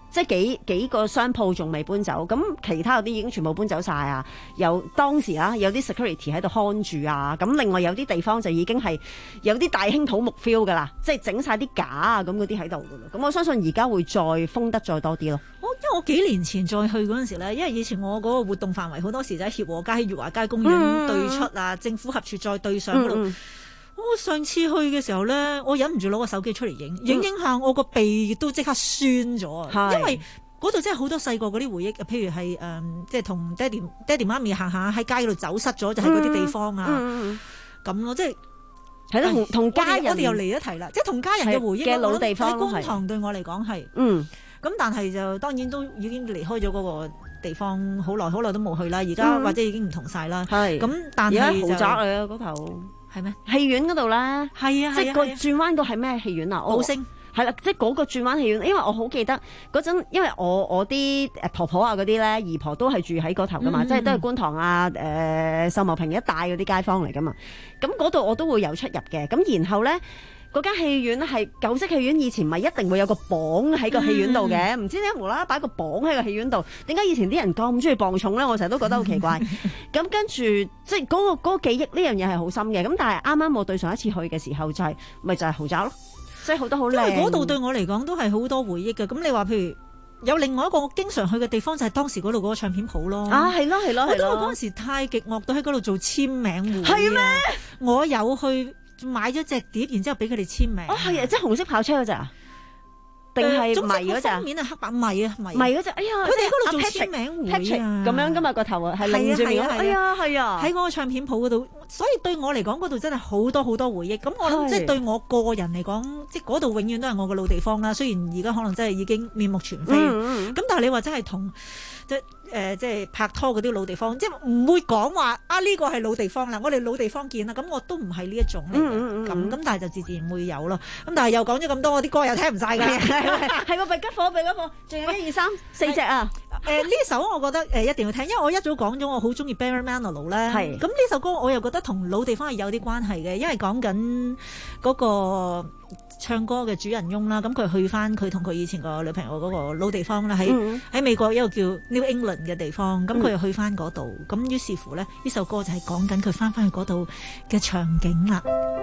即係幾幾個商鋪仲未搬走，咁其他嗰啲已經全部搬走晒啊！有當時啊，有啲 security 喺度看住啊，咁另外有啲地方就已經係有啲大興土木 feel 噶啦，即係整晒啲架啊咁嗰啲喺度噶啦。咁我相信而家會再封得再多啲咯。 我因為我幾年前再去嗰陣時咧，因為以前我嗰個活動範圍好多時就喺協和街、喺裕華街公園對出啊，嗯、政府合署再對上嗰度。嗯嗯我上次去嘅時候咧，我忍唔住攞個手機出嚟影，影影下我個鼻都即刻酸咗啊！因為嗰度真係好多細個嗰啲回憶，譬如係誒、呃，即係同爹哋爹哋媽咪行下喺街嗰度走失咗，就係嗰啲地方啊，咁、嗯、咯，即係係咯，同同家人， 我哋又嚟一題啦，即係同家人嘅回憶嘅老地方， 喺觀塘對我嚟講係， 嗯， 咁但係就當然都已經離開咗嗰個地方好耐，好耐都冇去啦。而家或者已經唔同晒啦，係咁，但係而家豪宅嚟啊嗰頭。 係咩？ 戲院嗰度咧，係啊， 即係個轉彎個係咩戲院啊？ 寶星係啦，即係嗰個轉彎戲院，因為我好記得嗰陣，因為我我啲誒婆婆啊嗰啲咧，姨婆都係住喺嗰頭噶嘛，嗯、即係都係觀塘啊、誒、呃、秀茂坪一帶嗰啲街坊嚟噶嘛。咁嗰度我都會有出入嘅。咁然後咧，嗰間戲院係舊式戲院，以前咪一定會有個磅喺個戲院度嘅，唔、嗯、知點解無啦啦擺個磅喺個戲院度？點解以前啲人咁中意磅重咧？我成日都覺得好奇怪。咁跟住即係嗰個嗰、嗰個記憶呢樣嘢係好深嘅。咁但係啱啱我對上一次去嘅時候就係、係、咪就係豪宅咯，即係好多好靚。 因為嗰度對我嚟講都係好多回憶嘅。咁你話譬如有另外一個我經常去嘅地方就係當時嗰度嗰個唱片鋪咯。 啊，係咯係咯係咯。 我都嗰陣時太極樂隊喺嗰度做簽名會。 係咩？ 我有去。買咗隻碟，然之後俾佢哋簽名。 哦，係啊，即係紅色跑車嗰隻啊？定係迷嗰隻？ 封面係黑白迷啊，迷。 迷嗰隻，哎呀， 佢哋喺嗰度做簽名會啊， 咁樣噶嘛個頭啊，係擰住面。哎呀，係啊， 喺嗰個唱片鋪嗰度，所以對我嚟講嗰度真係好多好多回憶。咁我諗即係對我個人嚟講，即係嗰度永遠都係我嘅老地方啦。雖然而家可能真係已經面目全非，咁、嗯嗯、但係你話真係同即係。誒、呃，即係拍拖嗰啲老地方，即係唔會講話啊！呢、這個係老地方啦，我哋老地方見啦。咁我都唔係呢一種嚟嘅，咁、嗯、咁、嗯嗯，但係就自自然會有咯。咁但係又講咗咁多，我啲歌又聽唔晒㗎。 係喎，避吉火，避吉火，仲有一二三四隻啊！ 誒、呃、呢首我覺得誒、呃、一定要聽，因為我一早講咗我好中意 Barry Manilow 咧。係。咁呢首歌我又覺得同老地方係有啲關係嘅，因為講緊嗰個唱歌嘅主人翁啦。咁佢去翻佢同佢以前個女朋友嗰個老地方啦，喺喺、嗯、美國一個叫 New England 嘅地方。咁佢又去翻嗰度，咁、嗯、於是乎咧，呢首歌就係講緊佢翻翻去嗰度嘅場景啦。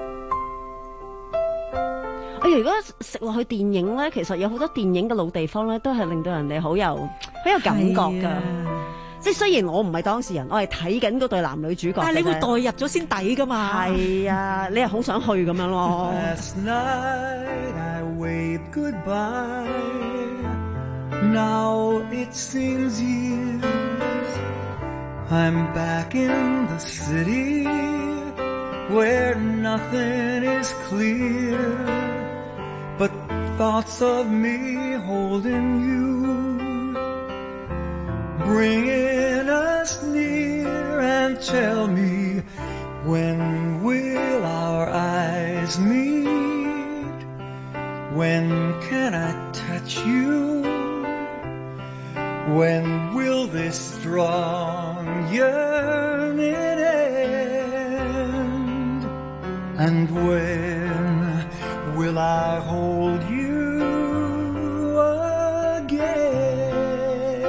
我如果食落去電影咧，其實有好多電影嘅老地方咧，都係令到人哋好有好有感覺㗎。即係雖然我唔係當事人，我係睇緊嗰對男女主角。 但係你會代入咗先抵㗎嘛？ 係啊，你係好想去咁樣咯。 Last night I waved goodbye. Now it seems years I'm back in the city where nothing is clear but thoughts of me holding you, bringing us near, and tell me, when will our eyes meet? When can I touch you? When will this strong yearning end? And when will I hold you again?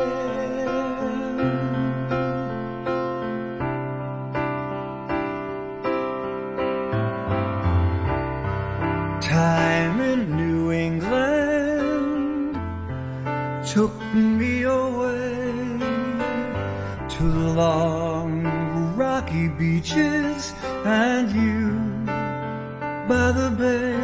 Time in New England took me away to the long rocky beaches and you by the bay.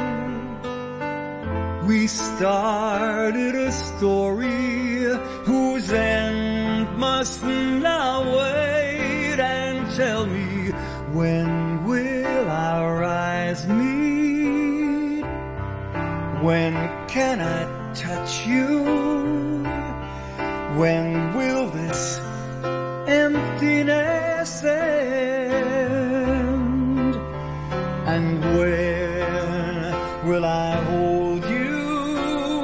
We started a story whose end must now wait. And tell me, when will our eyes meet? When can I touch you? When will this emptiness end? And when will I hold you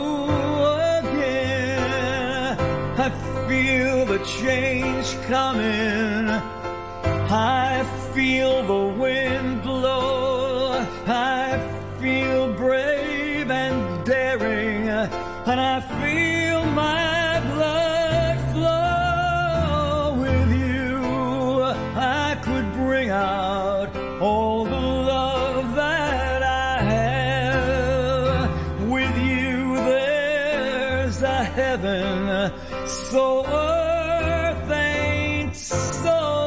again? I feel the change coming. I feel the wind blow. I feel brave and daring. And I feel out all the love that I have. With you there's a heaven so earth ain't so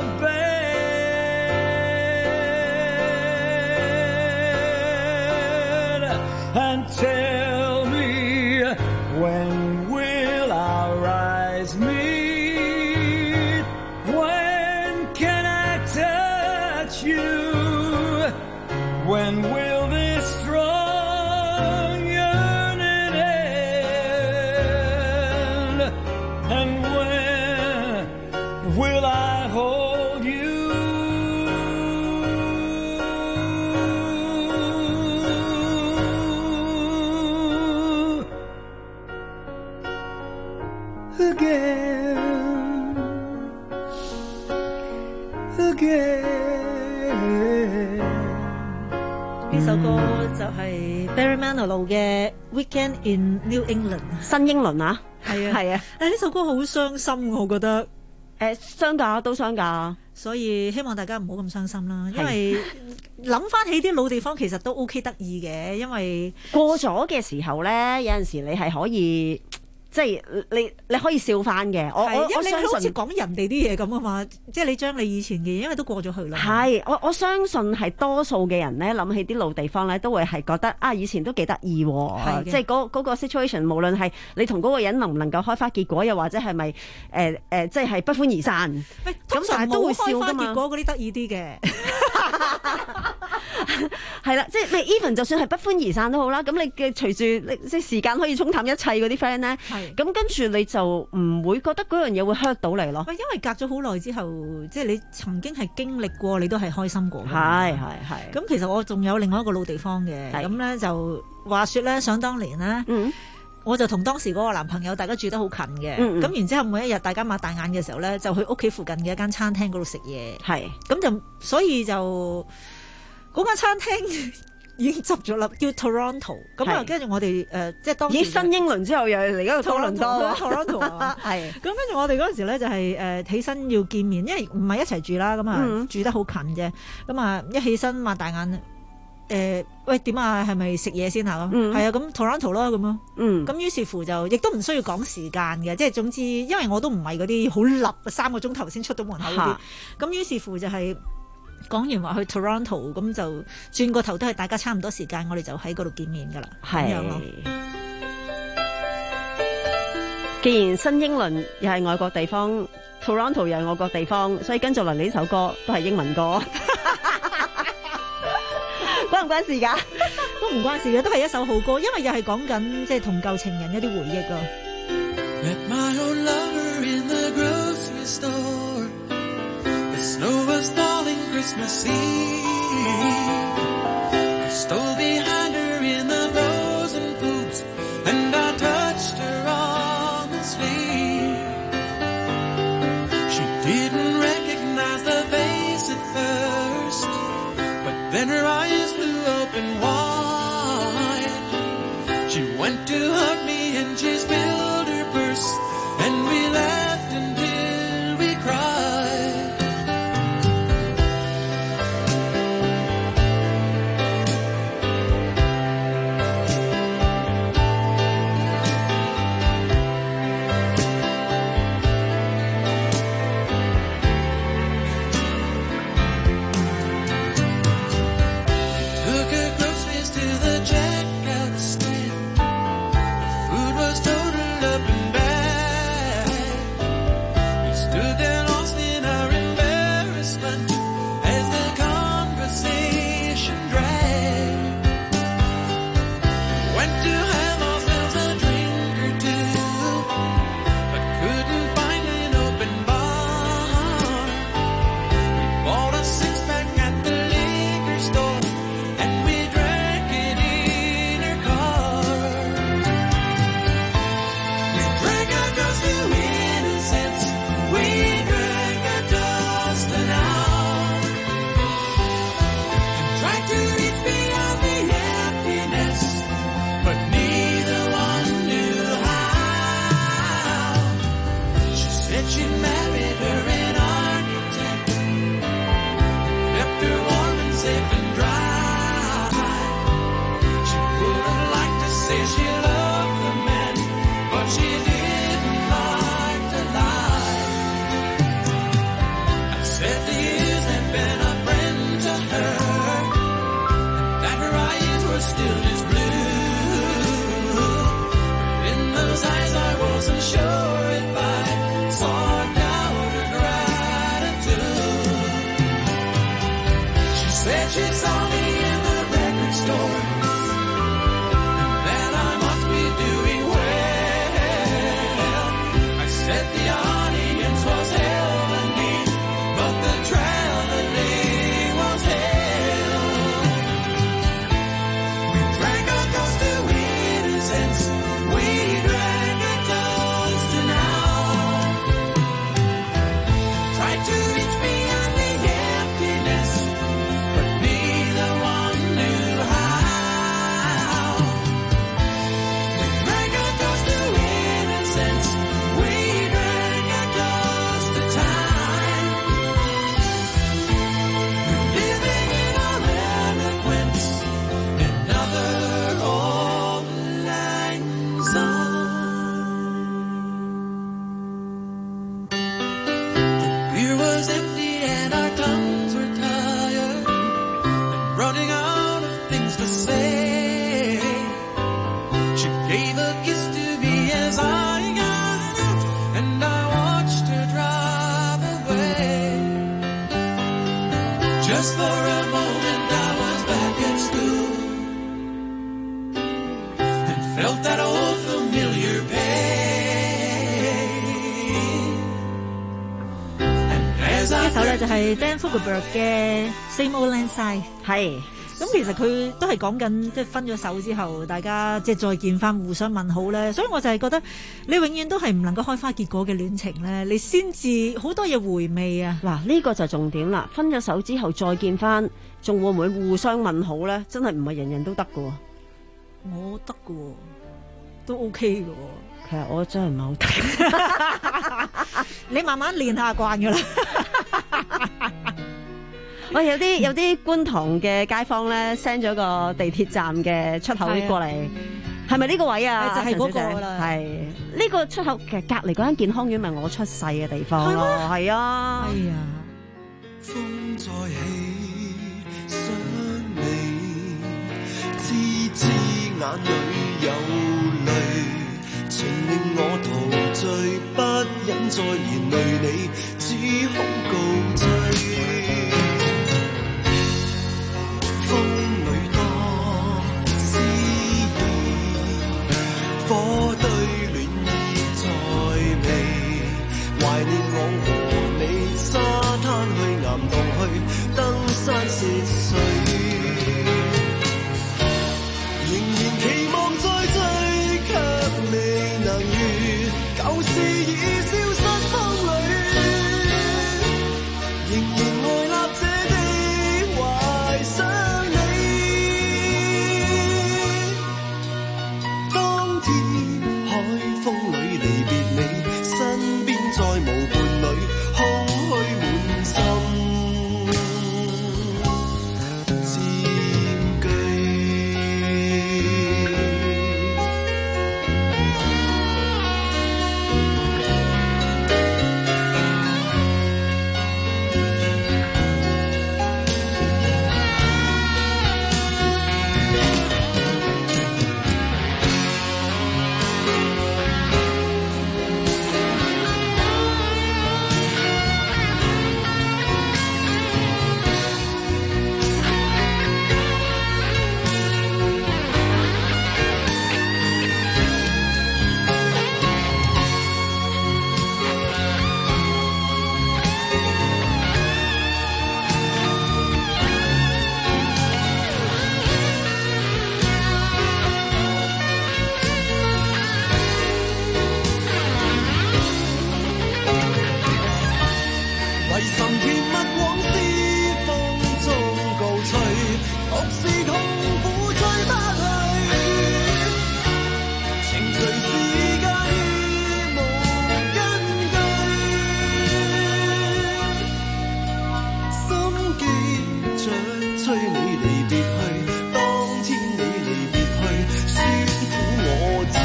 bad. And tell me, when will our rise meet? When can I touch you? When will this strong yearning end? And when will I hold you again, again? 呢首歌就係 Barry Manilow 嘅 Weekend in New England， 新英倫啊， 係啊係啊， 但係呢首歌好傷心，我覺得誒傷㗎都傷㗎， 所以希望大家唔好咁傷心啦，因為諗翻起啲老地方其實都 OK 得意嘅，因為過咗嘅時候咧，有陣時你係可以。即係你你可以笑翻嘅，我我因為你我相信好似講人哋啲嘢咁啊嘛，即係你將你以前嘅嘢，因為都過咗去啦。 係，我我相信係多數嘅人咧諗起啲老地方咧，都會係覺得啊，以前都幾得意喎，即係嗰嗰個 situation， 無論係你同嗰個人能唔能夠開花結果，又或者係咪誒誒，即係不歡而散。 喂，通常都會笑開花㗎嘛結果嗰啲得意啲嘅。 係啦，即係你 even 就算係不歡而散都好啦，咁你嘅隨住你即係時間可以沖淡一切嗰啲 friend 咧，咁跟住你就唔會覺得嗰樣嘢會 hurt 到你咯。 喂，因為隔咗好耐之後，即係你曾經係經歷過，你都係開心過。 係係係。 咁其實我仲有另外一個老地方嘅，咁咧就話說咧，想當年咧， 嗯、 我就同當時嗰個男朋友大家住得好近嘅，咁、 嗯嗯、 然之後每一日大家擘大眼嘅時候咧，就去屋企附近嘅一間餐廳嗰度食嘢。 係。 咁就所以就。嗰間餐廳已經執咗啦，叫 Toronto。咁啊，跟住我哋誒，即係當時咦新英倫之後又嚟嗰個多倫多 Toronto 啊，係。咁跟住我哋嗰陣時咧就係誒起身要見面，因為唔係一齊住啦，咁啊、嗯、住得好近啫。咁啊一起身擘大眼，誒、呃、喂點啊？係咪食嘢先啊？咁係、嗯、啊，咁 Toronto 咯咁咯。嗯。咁於是乎就亦都唔需要講時間嘅，即係總之，因為我都唔係嗰啲好立三個鐘頭先出到門口嗰啲。咁於是乎就係、是。講完話去 Toronto， 咁就轉個頭都係大家差唔多時間，我哋就喺嗰度見面噶啦。係。 既然新英倫又係外國地方 ，Toronto 又係外國地方，所以跟住落嚟呢首歌都係英文歌。關唔關事㗎？ 都唔關事嘅，都係一首好歌，因為又係講緊即係同舊情人一啲回憶啊。Met my old lover in the grocery store. The snow was falling Christmas Eve. I stole behind her in the frozen foods, and I touched her on the sleeve. She didn't recognize the face at first, but then her eyes flew open wide. She went to hug me and she spilled her purse, and we laughed until we cried. Took her groceries to the checkout stand. The food was totally Said she saw me in the record store and that I must be doing well. I said the audience was heavenly, but the traveling was hell. We drank a toast to innocence. We drank a toast to now. Tried to reach beyond the emptiness, but neither one knew how. We drank a toast to innocence. We drank a toast to time. We're living in our eloquence, another old lang syne. The beer was empty and our tongues were tired and running out of things to say. She gave a kiss to me as I got out, and I watched her drive away. Just for a moment I was back at school and felt that old familiar pain. And as 呢 I 一首咧就係 Dan Fogelberg 嘅 Same Old Lang Syne。 係。 咁其實佢都係講緊，即係分咗手之後，大家即係再見翻，互相問好咧。所以我就係覺得，你永遠都係唔能夠開花結果嘅戀情咧，你先至好多嘢回味啊！ 嗱，呢個就重點啦。分咗手之後再見翻，仲會唔會互相問好咧？真係唔係人人都得㗎喎。 我得㗎喎，都 OK 嘅喎。 其實我真係唔係好得。 你慢慢練下慣㗎啦。 喂，有啲有啲觀塘嘅街坊咧 send 咗個地鐵站嘅出口過嚟，係咪呢個位啊？ 就係嗰個啦。 係呢個出口，其實隔離嗰間健康院咪我出世嘅地方咯。係啊。 係啊。 風再起，想你，知知眼裏有淚，情令我陶醉，不忍再連累你，只好告醉。風裏多詩意，火堆暖意在味，懷念我和你，沙灘去岩洞去，登山涉水，仍然期望再追，卻未能遇，舊事已消失風裏，仍然愛立這地懷想你。當天海風裏離別你，身邊再無伴侶，空虛滿心佔據。為甚甜蜜往事風中告吹，獨是痛苦追不去，情隨時間已無根據，心記着催你離別去，當天你離別去，酸苦我知。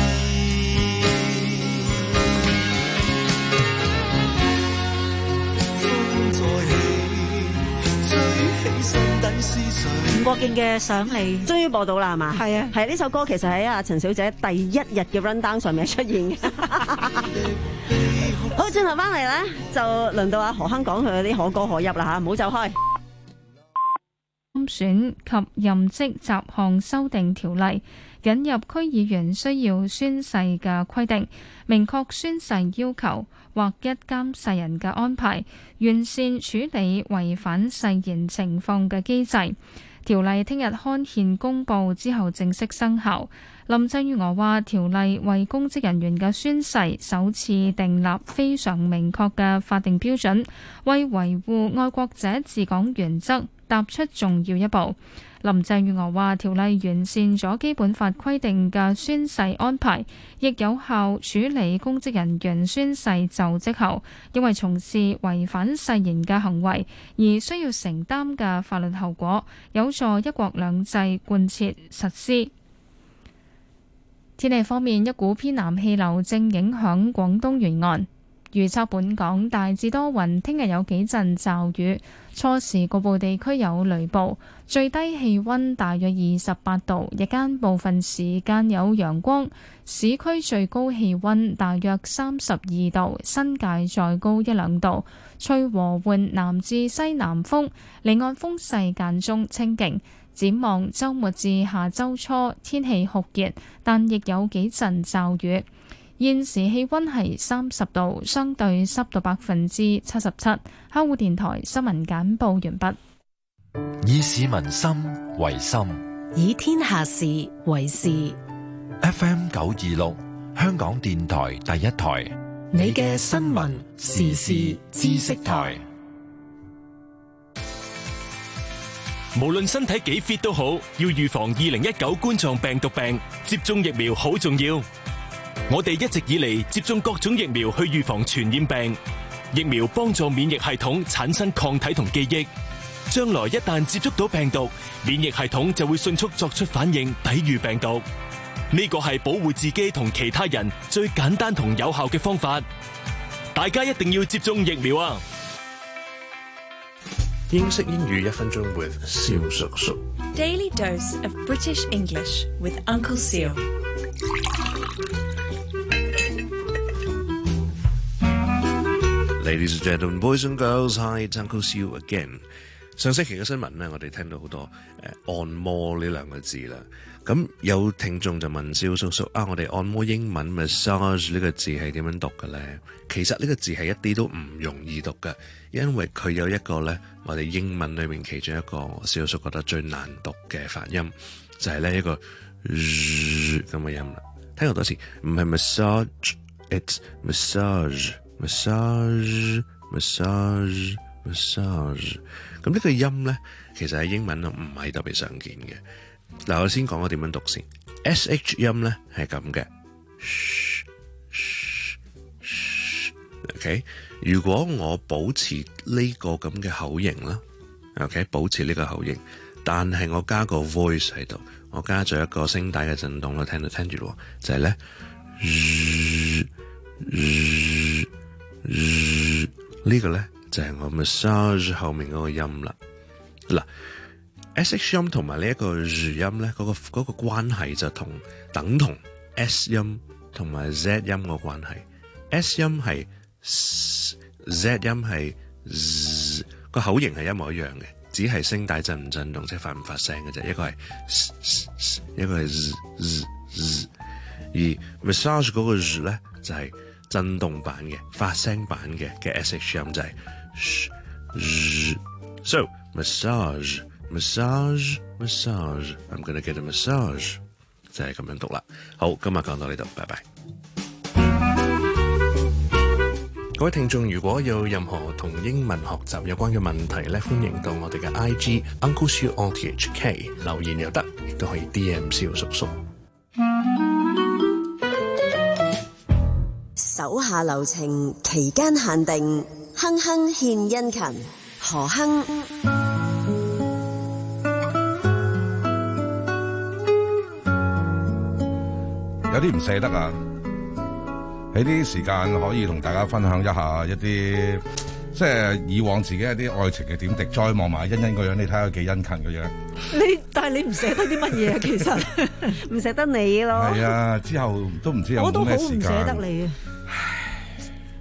吳國敬嘅想你， 終於播到啦，係嘛？ 係啊， 係呢首歌其實喺阿陳小姐第一日嘅 run down 上面出現嘅。好，轉頭翻嚟咧，就輪到阿何鏗講佢嗰啲可歌可泣啦嚇，唔好走開。 選及任職雜項修訂條例，引入區議員需要宣誓嘅規定，明確宣誓要求，劃一監誓人嘅安排，完善處理違反誓言情況嘅機制。條例聽日刊憲公佈之後正式生效。林鄭月娥話：條例為公職人員嘅宣誓首次訂立非常明確嘅法定標準，為維護愛國者治港原則踏出重要一步。林鄭月娥話：條例完善咗基本法規定嘅宣誓安排，亦有效處理公職人員宣誓就職後因為從事違反誓言嘅行為而需要承擔嘅法律後果，有助一國兩制貫徹實施。天氣方面，一股偏南氣流正影響廣東沿岸。預測本港大致多雲，聽日有幾陣驟雨，初時局部地區有雷暴，最低氣溫大約二十八度，日間部分時間有陽光，市區最高氣溫大約三十二度，新界再高一兩度，吹和緩南至西南風，離岸風勢間中清勁。展望週末至下週初，天氣酷熱，但亦有幾陣驟雨。現時氣溫係三十度，相對濕度百分之七十七。香港電台新聞簡報完畢。 以市民心為心， 以天下事為事。 F M 九二六，香港電台第一台， 你嘅新聞時事知識台。 無論身體幾 fit 都好，要預防二零一九冠狀病毒病，接種疫苗好重要。我哋一直以嚟接種各種疫苗去預防傳染病，疫苗幫助免疫系統產生抗體同記憶，將來一旦接觸到病毒，免疫系統就會迅速作出反應，抵禦病毒。呢個係保護自己同其他人最簡單同有效嘅方法，大家一定要接種疫苗啊！ 英式英語一分鐘 with 蕭叔叔。 Daily dose of British English with Uncle Seal。 Ladies and gentlemen, boys and girls, hi, it's Uncle Siu again。上星期嘅新聞呢，我哋聽到好多誒按摩呢兩個字啦。咁有聽眾就問蕭叔叔啊，我哋按摩英文 massage 呢個字係點樣讀嘅咧？其實呢個字係一啲都唔容易讀嘅，因為佢有一個咧，我哋英文裏面其中一個蕭叔叔覺得最難讀嘅發音，就係咧一個咁嘅音啦。聽過多次，唔係 massage，it's massage。massage massage massage， 咁呢個音咧，其實喺英文啊唔係特別常見嘅。嗱，我先講我點樣讀先。S H 音咧係咁嘅 ，OK。如果我保持呢個咁嘅口型啦 ，OK， 保持呢個口型，但係我加個 voice 喺度，我加咗一個聲帶嘅震動啦，聽到聽住咯，就係咧。呢個咧就係我 massage 後面嗰個音啦。嗱 ，S H 音同埋呢一個 Z 音咧，嗰個嗰個關係就同等同 S 音同埋 Z 音個關係。S 音係 Z 音係 Z， 個口型係一模一樣嘅，只係聲帶震唔震動，即係發唔發聲嘅啫。一個係 一個係 Z Z Z， 而 massage 嗰個 Z 咧就係、是。震動版嘅發聲版嘅嘅 S H 音就係 ，so massage massage massage I'm gonna get a massage 就係咁樣讀啦。好，今日講到呢度，拜拜。各位聽眾，如果有任何同英文學習有關嘅問題咧，歡迎到我哋嘅 I G Uncle Siu O T H K 留言又得，亦都可以 D M 蕭叔叔。 手下留情，期間限定，亨亨獻殷勤，何亨。 有啲唔捨得啊！喺呢啲時間可以同大家分享一下一啲，即係以往自己一啲愛情嘅點滴，再望埋欣欣個樣，你睇下幾殷勤個樣。 你但係你唔捨得啲乜嘢啊？其實唔捨得你咯。 係啊，之後都唔知有冇咩時間。 我都好唔捨得你啊！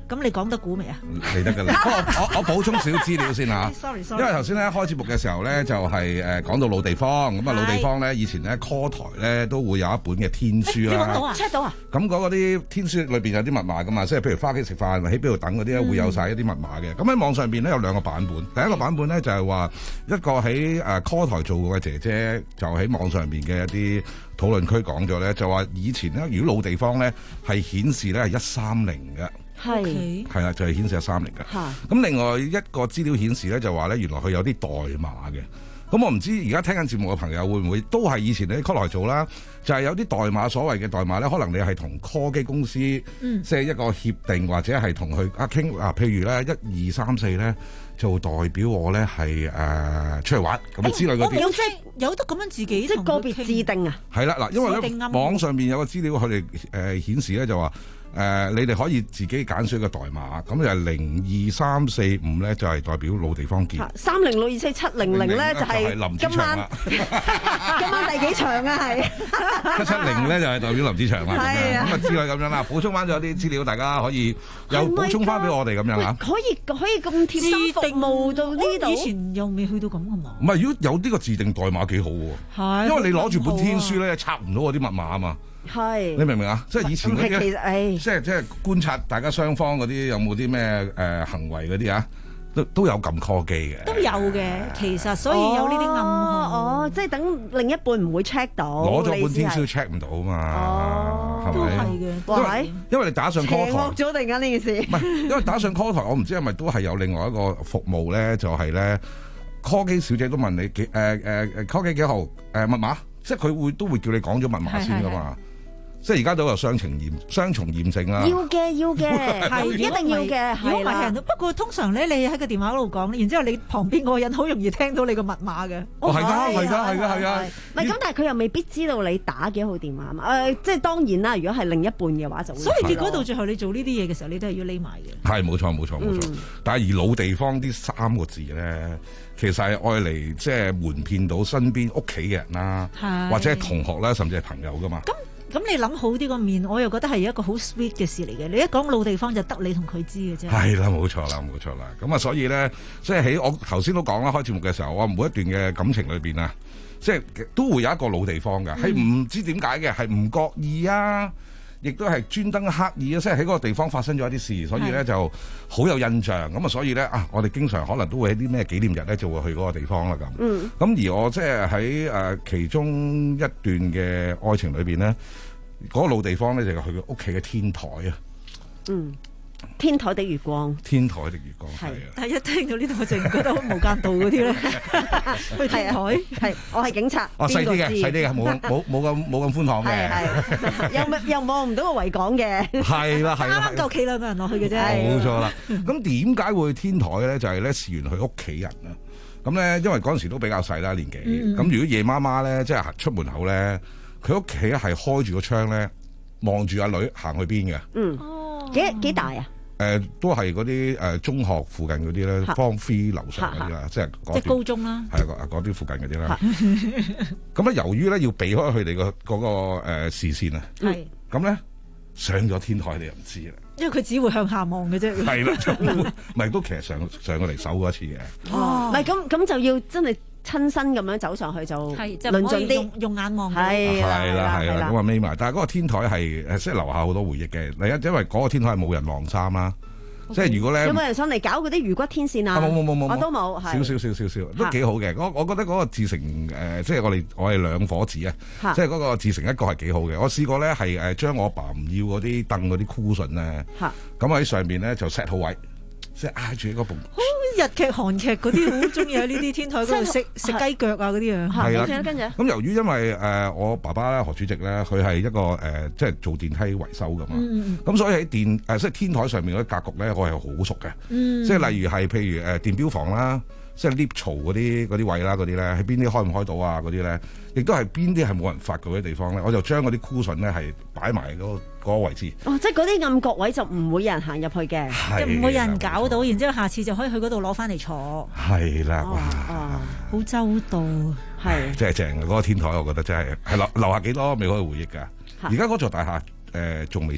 咁你講得估未啊？ 嚟得㗎啦。不過我我我補充少資料先嚇。 sorry sorry。 因為頭先咧開節目嘅時候咧就係誒講到老地方，咁啊老地方咧以前咧 call 台咧都會有一本嘅天書啦。 你揾到啊 check 到啊？ 咁嗰個啲天書裏邊有啲密碼噶嘛，即係譬如翻屋企食飯喺邊度等嗰啲咧會有晒一啲密碼嘅。咁喺、嗯、網上邊咧有兩個版本，第一個版本咧就係話一個喺誒 call 台做過嘅姐姐就喺網上邊嘅一啲討論區講咗咧，就話以前咧如果老地方咧係顯示咧係一三零嘅。 係係啦，就係顯示一三零嘅。咁另外一個資料顯示咧，就話咧原來佢有啲代碼嘅。咁我唔知而家聽緊節目嘅朋友會唔會都係以前你 call 台做啦，就係、是、有啲代碼，所謂嘅代碼咧，可能你係同 call 機公司，嗯、即係一個協定或者係同佢啊傾啊，譬如咧一二三四咧就代表我咧係誒出嚟玩咁之類嗰啲。 有即係有得咁樣自己即係個別自定啊？ 係啦，嗱，因為咧網上面有個資料佢哋誒顯示咧就話。誒、呃，你哋可以自己揀選個代碼，咁就係零二三四五咧，就係代表老地方見。 三零六二四七零零咧就係今晚，今晚第幾場啊？係一七零咧就係代表林子祥啦。係啊，咁啊之類咁樣啦，補充翻咗啲資料，大家可以又補充翻俾我哋咁樣嚇。 可以可以咁貼心服務到呢度？ 以前又未去到咁嘅嘛。 唔係，如果有呢個自定代碼幾好喎。係，因為你攞住本天書咧，插唔到嗰啲密碼啊嘛。係，你明唔明啊？即係以前嗰啲，即係即係觀察大家雙方嗰啲有冇啲咩誒行為嗰啲啊，都都有撳 call 機嘅， 都有嘅。其實所以有呢啲暗號， 哦，即係等另一半唔會 check 到， 攞咗本天書 check 唔到嘛，係咪？ 都係嘅， 因為因為你打上 call 台， 邪惡咗突然間呢件事， 唔係，因為打上 call 台，我唔知係咪都係有另外一個服務咧，就係咧 call 機小姐都問你幾誒誒誒 call 機幾號誒密碼，即係佢會都會叫你講咗密碼先噶嘛。即係而家都有雙重驗雙重驗證啦。 要嘅要嘅，係一定要嘅，係啦。 不過通常咧，你喺個電話嗰度講，然之後你旁邊嗰個人好容易聽到你個密碼嘅。 哦，係㗎，係㗎，係㗎，係㗎。 唔係咁，但係佢又未必知道你打幾號電話嘛。誒，即係當然啦。如果係另一半嘅話，就會。 所以結果到最後，你做呢啲嘢嘅時候，你都係要匿埋嘅。 係冇錯，冇錯，冇錯。但係而老地方啲三個字咧，其實係愛嚟即係瞞騙到身邊屋企嘅人啦，或者係同學啦，甚至係朋友㗎嘛。 咁你諗好啲個面，我又覺得係一個好 sweet 嘅事嚟嘅。你一講老地方就得你同佢知嘅啫。係啦， 冇錯啦，冇錯啦。咁啊，所以咧，即係喺我頭先都講啦，開節目嘅時候，我每一段嘅感情裏邊啊，即係都會有一個老地方嘅，係唔、嗯、知點解嘅，係唔覺意啊，亦都係專登刻意啊，即係喺嗰個地方發生咗一啲事，所以咧就好有印象。咁啊，所以咧啊，我哋經常可能都會喺啲咩紀念日咧，就會去嗰個地方啦咁。嗯。咁而我即係喺誒其中一段嘅愛情裏邊咧。嗰、那個老地方咧就係佢嘅屋企嘅天台啊， 嗯，天台的月光， 天台的月光係啊， 但係一聽到呢度我淨覺得好無間道嗰啲咧，去天台係我係警察， 哦細啲嘅細啲嘅冇冇冇咁冇咁寬敞嘅， 又又望唔到個維港嘅， 係啦係啦， 啱夠企兩個人落去嘅啫， 冇錯啦。咁點解會去天台咧？就係、是、咧事緣佢屋企人啊。咁咧因為嗰陣時都比較細啦年紀，咁、嗯、如果夜媽媽咧即係出門口咧。佢屋企係開住個窗咧，望住阿女行去邊嘅。 嗯，幾幾大啊？誒、 呃，都係嗰啲誒中學附近嗰啲咧，Form Three樓上嗰啲啦，即係即係高中啦。 係啊，嗰啲附近嗰啲啦。咁咧，由於咧要避開佢哋個嗰個誒視線啊，係咁咧上咗天台，你又唔知啦。 因為佢只會向下望嘅啫。係啦，唔係都其實上上過嚟搜過一次嘅。 哦，唔係咁咁就要真係。親身咁樣走上去就論盡啲， 用，用眼望。 係啦， 係啦，係啦，咁啊眯埋。但係嗰個天台係誒，即係留下好多回憶嘅。第一，因為嗰個天台係冇人晾衫啦。Okay. 即係如果咧， 有冇人上嚟搞嗰啲魚骨天線啊？ 冇冇冇冇， 我都冇。 少少少少少，都幾好嘅。我我覺得嗰個自成誒、呃，即係我哋我哋兩伙子啊，即係嗰個自成一個係幾好嘅。我試過咧係誒將我阿爸唔要嗰啲凳嗰啲 cushion 咧，咁喺上面咧就 set 好位。即係挨住嗰部， 好日劇、韓劇嗰啲好中意喺呢啲天台嗰度食食雞腳啊嗰啲啊。 係啦，跟住咁由於因為誒、呃、我爸爸咧何主席咧，佢係一個誒、呃、即係做電梯維修噶嘛。咁、嗯、所以喺電誒、呃、即係天台上面嗰啲格局咧，我係好熟嘅。嗯、即係例如係譬如誒、呃、電錶房啦，即係 lift 槽嗰啲嗰啲位啦，嗰啲咧喺邊啲開唔開到啊？嗰啲咧，亦都係邊啲係冇人發覺嘅地方咧，我就將嗰啲 cushion 咧係擺埋嗰個。嗰個位置哦，即係嗰啲暗角位就唔會有人行入去嘅， 即唔會有人搞到，然之後下次就可以去嗰度攞翻嚟坐。 係啦，哇， 好周到， 係真係正嘅嗰個天台，我覺得真係係留留下幾多美好嘅回憶㗎。而家嗰座大廈誒仲未拆，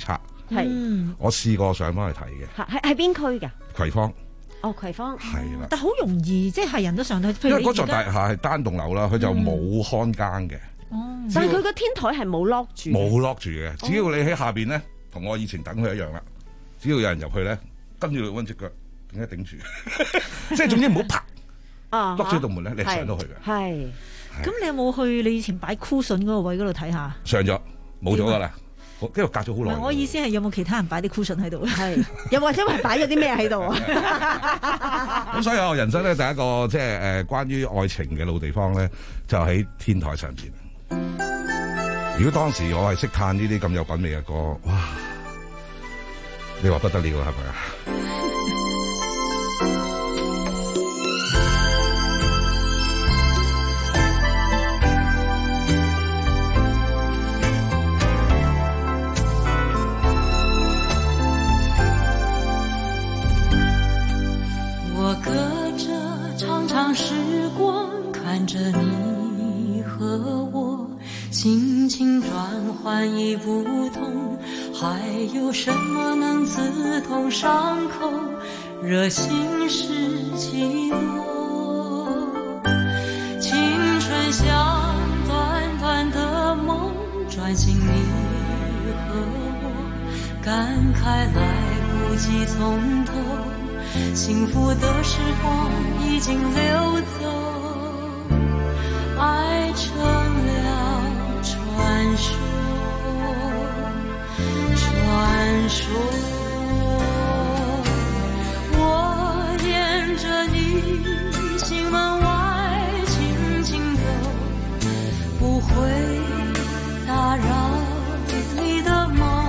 係我試過上翻去睇嘅。 係係邊區㗎？ 葵芳。 哦，葵芳係啦， 但好容易，即係係人都上到去。 因為嗰座大廈係單棟樓啦，佢就冇看更嘅。 哦， 但係佢個天台係冇 lock 住。 冇 lock 住嘅，只要你喺下邊咧，同我以前等佢一樣啦。只要有人入去咧，跟住你揾隻腳點解頂住？即係總之唔好拍。啊 lock 住道門咧，你上到去嘅。 係。 咁你有冇去你以前擺 cushion 嗰個位嗰度睇下？ 上咗，冇咗噶啦。因為隔咗好耐。 我意思係有冇其他人擺啲 cushion 喺度？ 係，又或者係擺咗啲咩喺度啊？ 咁所以我人生咧第一個即係誒關於愛情嘅老地方咧，就喺天台上邊。如果當時我係識嘆呢啲咁有品味嘅歌，哇！你話不得了係咪啊？ 我隔着长长时光，看着你和我心情转换已不同，还有什么能刺痛伤口，惹心事起落？青春像短短的梦，转心你和我，感慨来不及从头。幸福的时光已经流走，爱成了传说，传说。我沿着你心门外轻轻走，不会打扰你的梦。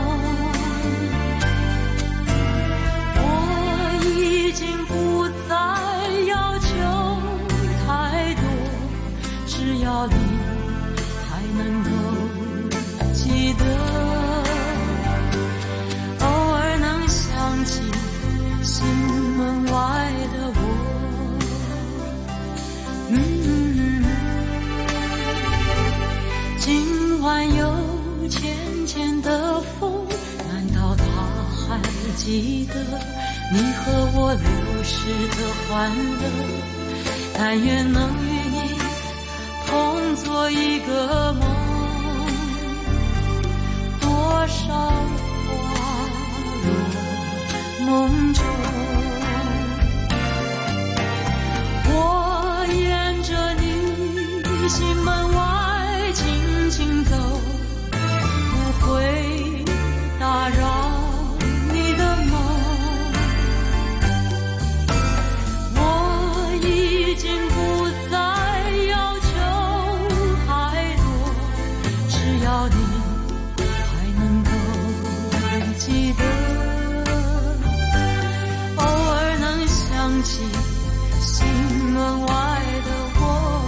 已经不再要求太多，只要你还能够记得，偶尔能想起心门外的我。嗯，今晚有浅浅的风，难道他还记得你和我流逝的欢乐？但愿能与你同做一个梦，多少花落梦中。我沿着你心门外轻轻走，不会打扰你的梦。已经不再要求太多，只要你还能够记得，偶尔能想起心门外的我。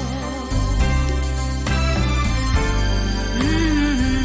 嗯，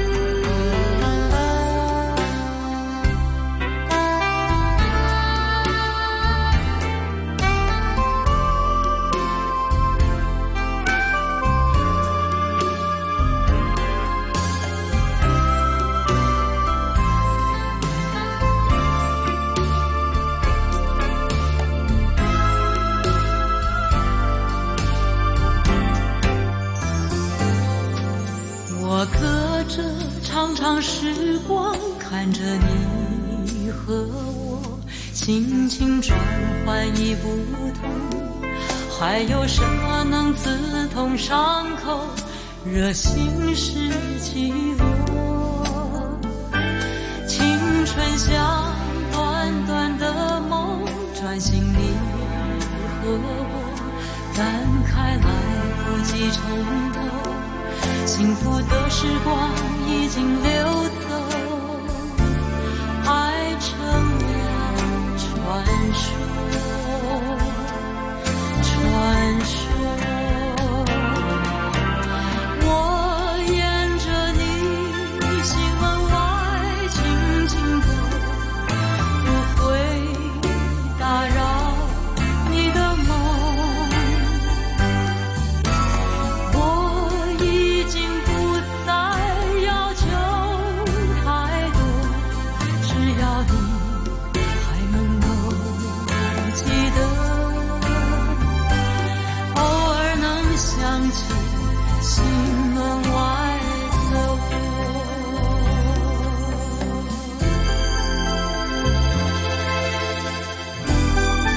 我隔着长长时光，看着你和我心情转换已不同，还有什么能刺痛伤口，惹心事起落？青春像短短的梦，转心你和我，感慨来不及从头。幸福的时光已经流走，爱成了传说，传说。我沿着你心门外轻轻走，不会打扰你的梦。已经不再要求太多，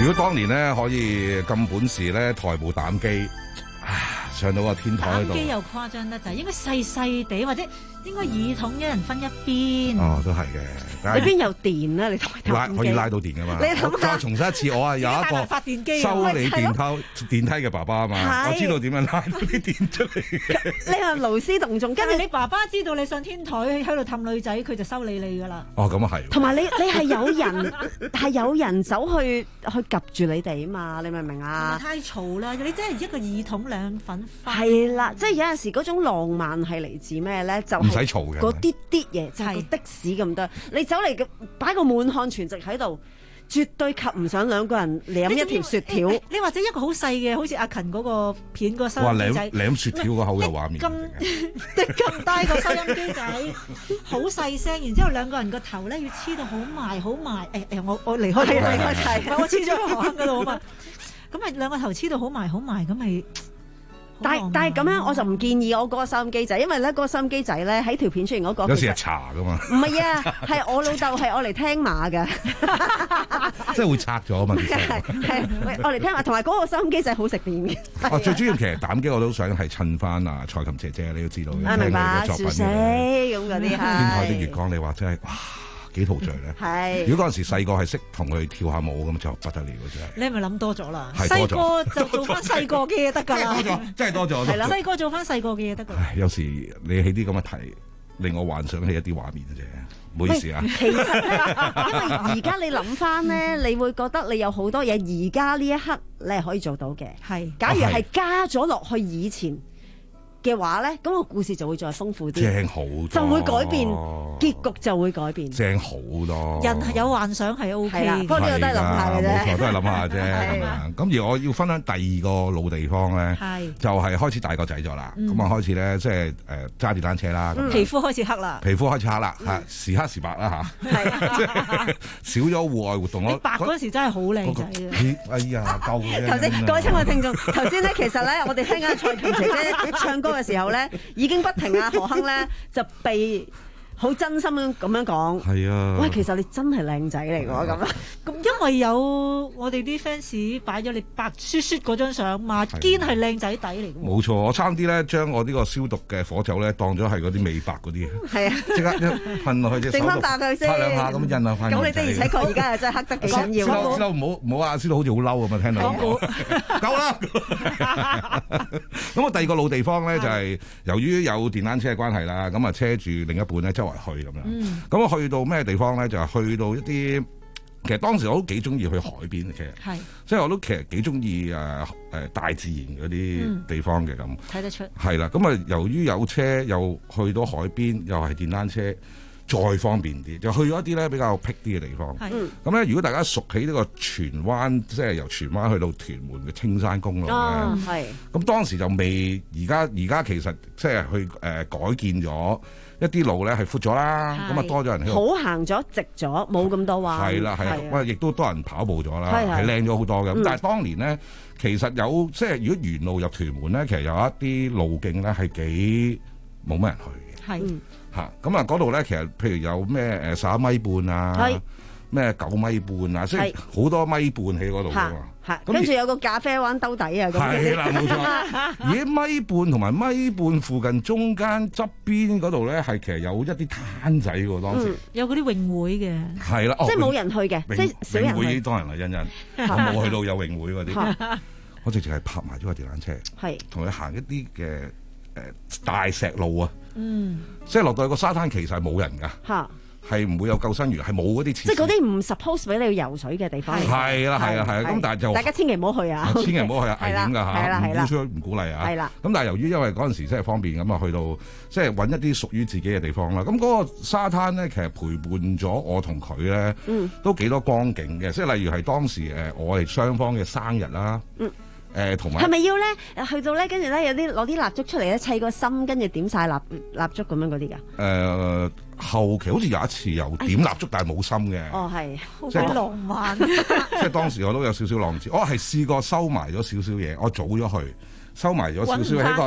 如果當年咧可以咁本事咧，抬部膽機，上到個天台嗰度。 膽機又誇張得滯，應該細細地或者應該耳筒一人分一邊。 哦，都係嘅。 你邊有電啊？你同拉可以拉到電噶嘛？我再重申一次，我啊有一個發電機修理電梯電梯嘅爸爸啊嘛，我知道點樣拉到啲電出嚟嘅。 你係勞師動眾， 跟住你爸爸知道你上天台喺度氹女仔，佢就修理你噶啦。 哦，咁啊係。 同埋你你係有人係有人走去去夾住你哋啊嘛？你明唔明啊？ 太嘈啦！你真係一個耳筒兩粉花。 係啦，即係有陣時嗰種浪漫係嚟自咩咧？就係唔使嘈嘅嗰啲啲嘢，就係個的士咁多。你走嚟嘅擺個滿漢全席喺度，絕對及唔上兩個人舐一條雪條。 你, 你或者一個好細嘅，好似阿勤嗰個片個收音機仔， 舐雪條個口有畫面。 咁咁大個收音機仔，好細聲，然之後兩個人個頭咧要黐到好埋好埋。誒、哎、誒，我我離開咗離開齊，我黐咗喺河坑嗰度啊嘛。咁咪兩個頭黐到好埋好埋，咁咪。 但係但係咁樣，我就唔建議我嗰個收音機仔，因為咧嗰個收音機仔咧喺條片出現嗰個， 有時係查噶嘛。 唔係啊，係我老豆係我嚟聽馬㗎， 即係會拆咗啊嘛。其實係係我嚟聽馬，同埋嗰個收音機仔好食電嘅。 哦，最主要其實膽機我都想係襯翻啊蔡琴姐姐，你都知道嘅。 啊，明白，笑死咁嗰啲係。天台的月光，你話真係哇！幾陶醉咧？ 係。 如果嗰陣時細個係識同佢跳下舞咁就不得了嘅真係。 你係咪諗多咗啦？ 細個就做翻細個嘅嘢得㗎啦。 真係多咗，真係多咗。 係啦，細個做翻細個嘅嘢得㗎。 有時你起啲咁嘅題，令我幻想起一啲畫面嘅啫。唔好意思啊。 其實咧，因為而家你諗翻咧，你會覺得你有好多嘢，而家呢一刻你係可以做到嘅。 係。 假如係加咗落去以前嘅話咧，咁個故事就會再豐富啲， 正好多， 就會改變結局，就會改變， 正好多。 人係有幻想係 O K， 不過呢個都係諗下嘅啫， 冇錯，都係諗下啫咁樣。咁而我要分享第二個老地方咧，就係開始大個仔咗啦。咁啊開始咧，即係誒揸電單車啦， 皮膚開始黑啦， 皮膚開始黑啦，嚇時黑時白啦嚇，少咗戶外活動。 你白嗰陣時真係好靚仔嘅。 哎呀，夠嘅。 頭先各位親愛聽眾，頭先咧其實咧，我哋聽緊蔡琴姐姐唱歌嘅時候咧，已經不停啊何鏗咧就被好真心咁咁樣講。 係啊， 喂，其實你真係靚仔嚟㗎咁啊！ 咁因為有我哋啲 fans 擺咗你白雪雪嗰張相嘛，堅係靚仔底嚟㗎。 冇錯，我差啲咧將我呢個消毒嘅火酒咧當咗係嗰啲美白嗰啲。係啊，即刻一噴落去隻手度， 整翻白佢先， 拍兩下咁印下翻。 咁你的而且確而家係真係黑得幾緊要。 知道唔好唔好啊！知道好似好嬲咁啊！聽到夠啦。咁我第二個老地方咧就係由於有電單車嘅關係啦，咁啊車住另一半咧周圍去咁樣。咁我去到咩地方咧？就係去到一啲，其實當時我都幾中意去海邊嘅，其實係，即係我都其實幾中意誒誒大自然嗰啲地方嘅咁。睇得出。係啦，咁啊由於有車又去到海邊，又係電單車，再方便啲，就去咗一啲咧比較僻啲嘅地方。係。咁咧，如果大家熟起呢個荃灣，即係由荃灣去到屯門嘅青山公路咧，係。咁當時就未，而家而家其實即係去誒改建咗。一啲路咧係闊咗啦，咁啊多咗人喺度， 好行咗直咗，冇咁多彎。 係啦係啦，喂，亦都多人跑步咗啦，係靚咗好多嘅。咁但係當年咧，其實有即係如果沿路入屯門咧，其實有一啲路徑咧係幾冇乜人去嘅。係嚇，咁啊嗰度咧，其實譬如有咩誒十一米半啊，咩九米半啊，即係好多米半喺嗰度㗎嘛。 係，跟住有個咖啡灣兜底啊，咁係啦，冇錯。而喺米半同埋米半附近中間側邊嗰度咧，係其實有一啲灘仔喎，當時有嗰啲泳會嘅， 係啦， 即係冇人去嘅，即係少人去。 泳會多人啦，欣欣，我冇去到有泳會嗰啲，我直情係泊埋咗個電單車，係同佢行一啲嘅誒大石路啊，嗯，即係落到去個沙灘，其實係冇人㗎。嚇！係唔會有救生員，係冇嗰啲設施。即係嗰啲唔 suppose 俾你游水嘅地方。 係啦，係啊，係啊。咁但係就大家千祈唔好去啊！ 千祈唔好去啊，危險㗎嚇！ 係啦，係啦， 唔鼓吹，唔鼓勵啊！ 係啦。 咁但係由於因為嗰陣時真係方便咁啊，去到即係揾一啲屬於自己嘅地方啦。咁嗰個沙灘咧，其實陪伴咗我同佢咧，都幾多光景嘅。即係例如係當時誒我哋雙方嘅生日啦。嗯。誒同埋係咪要咧？去到咧，跟住咧有啲攞啲蠟燭出嚟咧，砌個心，跟住點晒蠟蠟燭咁樣嗰啲㗎？ 誒後期好似有一次又點蠟燭，但係冇心嘅。 哦，係好鬼浪漫。 即係當時我都有少少浪子，我係試過收埋咗少少嘢，我早咗去收埋咗少少喺個。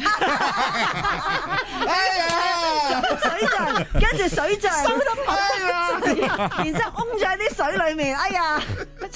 哎呀！水象，跟住水象收得好，然之後擁咗喺啲水裡面，哎呀！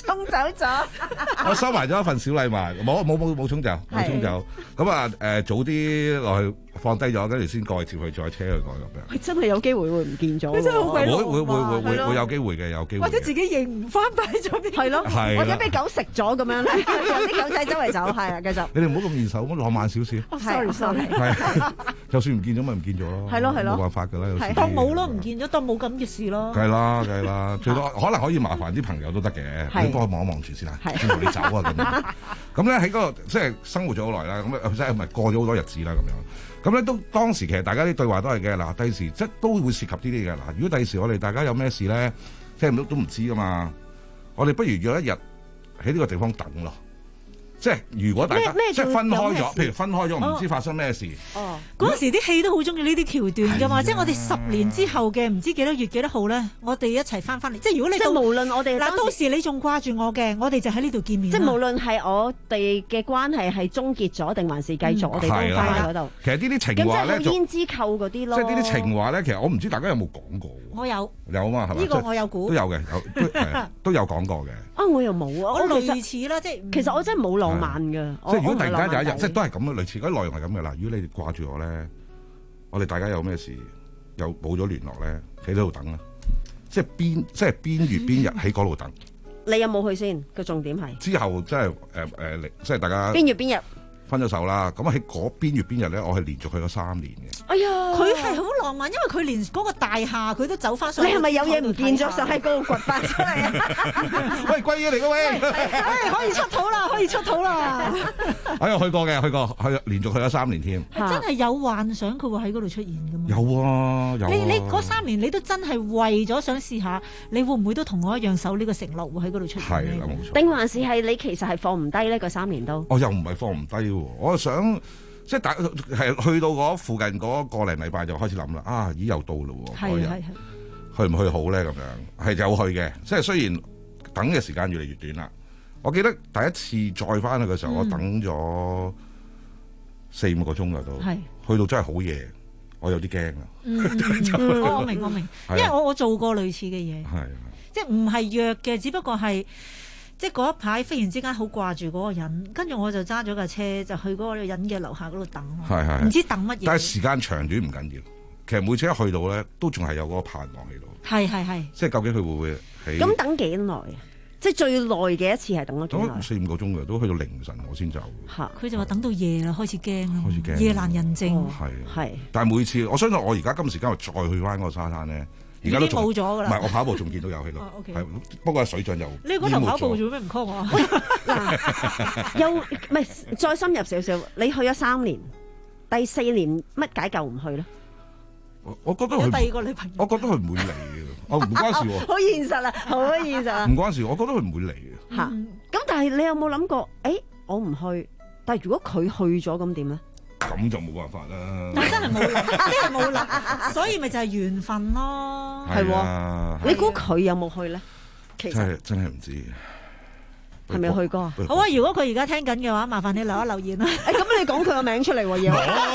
沖走咗。 我收埋咗一份小禮物，冇冇冇冇沖走，冇沖走。咁啊誒，早啲落去放低咗，跟住先過去接佢，再車佢過去咁樣。 喂，真係有機會會唔見咗喎， 真係好鬼會會會會係咯會會有機會嘅，有機會嘅。 或者自己認唔翻擺咗邊？ 係咯， 係啦或者俾狗食咗咁樣咧，有啲狗仔周圍走，係啊，繼續。 你哋唔好咁現實，咁浪漫少少。 哦，sorry sorry。 係，就算唔見咗咪唔見咗咯。 係咯係咯冇辦法㗎啦，有時。 當冇咯，唔見咗，當冇咁嘅事咯。 梗係啦，梗係啦，最多可能可以麻煩啲朋友都得嘅，你幫我望一望住先啦，先同你走啊咁樣。咁咧喺嗰個即係生活咗好耐啦，咁啊即係咪過咗好多日子啦咁樣。咁咧都當時其實大家啲對話都係嘅嗱，第時即係都會涉及呢啲嘅嗱。如果第時我哋大家有咩事咧，即係都都唔知㗎嘛，我哋不如約一日喺呢個地方等咯。即係如果大家即係分開咗，譬如分開咗，唔知發生咩事。 哦，嗰陣時啲戲都好中意呢啲橋段㗎嘛，即係我哋十年之後嘅唔知幾多月幾多號咧，我哋一齊翻翻嚟。即係如果你即係無論我哋嗱，到時你仲掛住我嘅，我哋就喺呢度見面。 即係無論係我哋嘅關係係終結咗定還是繼續，我哋都翻喺嗰度。 其實呢啲情話咧， 咁即係胭脂扣嗰啲咯。 即係呢啲情話咧，其實我唔知大家有冇講過。 我有有啊嘛，係咪？ 呢個我有估都有嘅，有都都有講過嘅。 啊，我又冇啊， 我類似啦，即係其實我真係冇浪漫㗎。 即係如果突然間有一日，即係都係咁嘅類似嗰啲內容係咁嘅啦。如果你哋掛住我咧，我哋大家有咩事又冇咗聯絡咧，喺呢度等啦。即係邊即係邊月邊日喺嗰度等。 你有冇去先？個重點係之後即係誒誒，即係大家邊月邊日分咗手啦。咁喺嗰邊月邊日咧，我係連續去咗三年嘅。 哎呀， 佢係好浪漫，因為佢連嗰個大廈佢都走翻上。 你係咪有嘢唔見咗，想喺嗰度掘翻出嚟啊？ 喂，貴嘢嚟嘅喂！ 哎，可以出土啦，可以出土啦！ 我有去過嘅，去過去連續去咗三年添。 係真係有幻想佢會喺嗰度出現㗎嘛？ 有啊，有啊。 你你嗰三年你都真係為咗想試下，你會唔會都同我一樣守呢個承諾，會喺嗰度出現？ 係啦，冇錯。 定還是係你其實係放唔低呢個三年都？ 我又唔係放唔低喎，我想。即係大係去到嗰附近嗰個零禮拜就開始諗啦，啊，咦又到嘞喎， 係係去唔去好咧？咁樣係有去嘅，即係雖然等嘅時間越嚟越短啦。我記得第一次再翻去嘅時候，嗯、我等咗四五個鐘㗎都， 係去到真係好夜，我有啲驚啊！ 嗯嗯、我明我明，因為我我做過類似嘅嘢， 係即係唔係約嘅，只不過係。即係嗰一排，忽然之間好掛住嗰個人，跟住我就揸咗架車就去嗰個人嘅樓下嗰度等，唔知等乜嘢。 但係時間長短唔緊要，其實每次一去到咧，都仲係有嗰個盼望喺度。 係係係。 即係究竟佢會唔會喺？ 咁等幾耐啊？即係最耐嘅一次係等咗幾耐？ 四五個鐘嘅，都去到凌晨我先走。 嚇！佢就話等到夜啦，開始驚啦， 開始驚， 夜難人靜。 係係。 但係每次我相信我而家今時今日再去翻嗰個沙灘咧。而家都冇咗㗎啦， 唔係我跑步仲見到有喺度，係不過水漲又你嗰頭跑步做咩唔 call 我？ 嗱，又唔係再深入少少，你去咗三年，第四年乜解救唔去咧？ 我我覺得佢第二個女朋友， 我覺得佢唔會嚟嘅，我唔關事喎。 好現實啊，好現實啊！ 唔關事，我覺得佢唔會嚟嘅。 嚇，咁但係你有冇諗過？誒，我唔去，但係如果佢去咗咁點咧？ 咁就冇辦法啦！ 但真係冇諗，真係冇諗，所以咪就係緣分咯。 係喎，你估佢有冇去咧？其實真係真係唔知， 係咪去過啊？ 好啊！如果佢而家聽緊嘅話，麻煩你留一留言啦。 誒，咁你講佢個名出嚟喎，要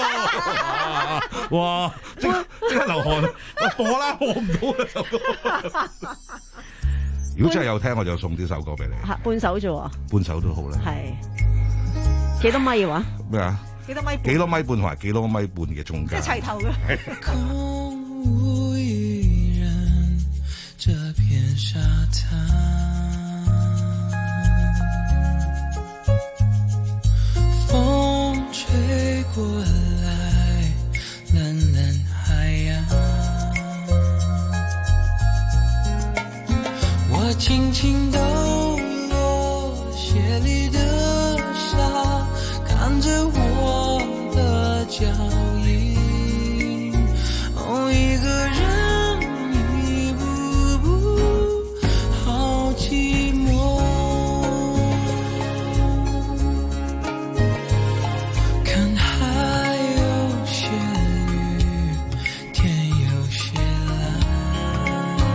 哇！即即刻流汗啊！播啦，播唔到啦！如果真係有聽，我就送呢首歌俾你。 半首啫喎， 半首都好啦。 係幾多米嘅話？ 咩啊？ 幾多米半？ 幾多米半同埋幾多米半嘅中間？ 即係齊頭嘅。 空無一人，這片沙灘，風吹過來，藍藍海洋，我輕輕抖落鞋裡的沙，看着我的腳印，哦，一個人一步步，好寂寞。看海有些綠，天有些藍，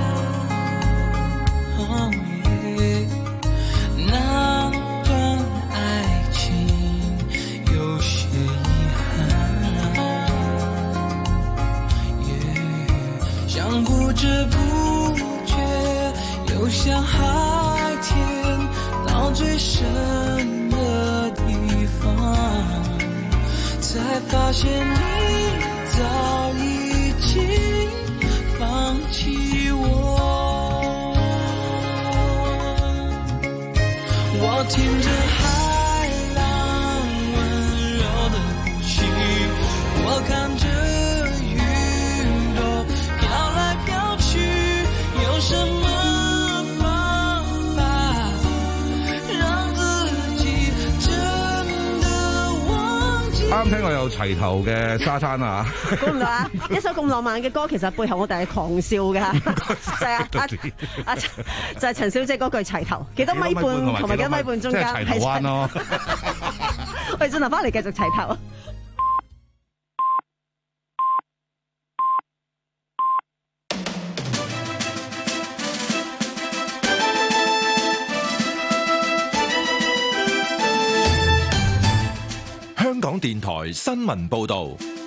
哦耶，那段愛情有些遺憾，像不知不覺，又像海天。 最深的地方，才发现你早已经放弃我。我听着海浪温柔的呼吸，我看着云朵飘来飘去，有什么方法让自己真的忘記？ 啱聽我有齊頭嘅沙灘啊！ 估唔到啊！一首咁浪漫嘅歌，其實背後我哋係狂笑㗎，就係阿阿就係陳小姐嗰句齊頭，幾多米半同埋幾多米半中間係齊頭灣咯。 我哋轉頭翻嚟繼續齊頭。 香港電台新聞報導。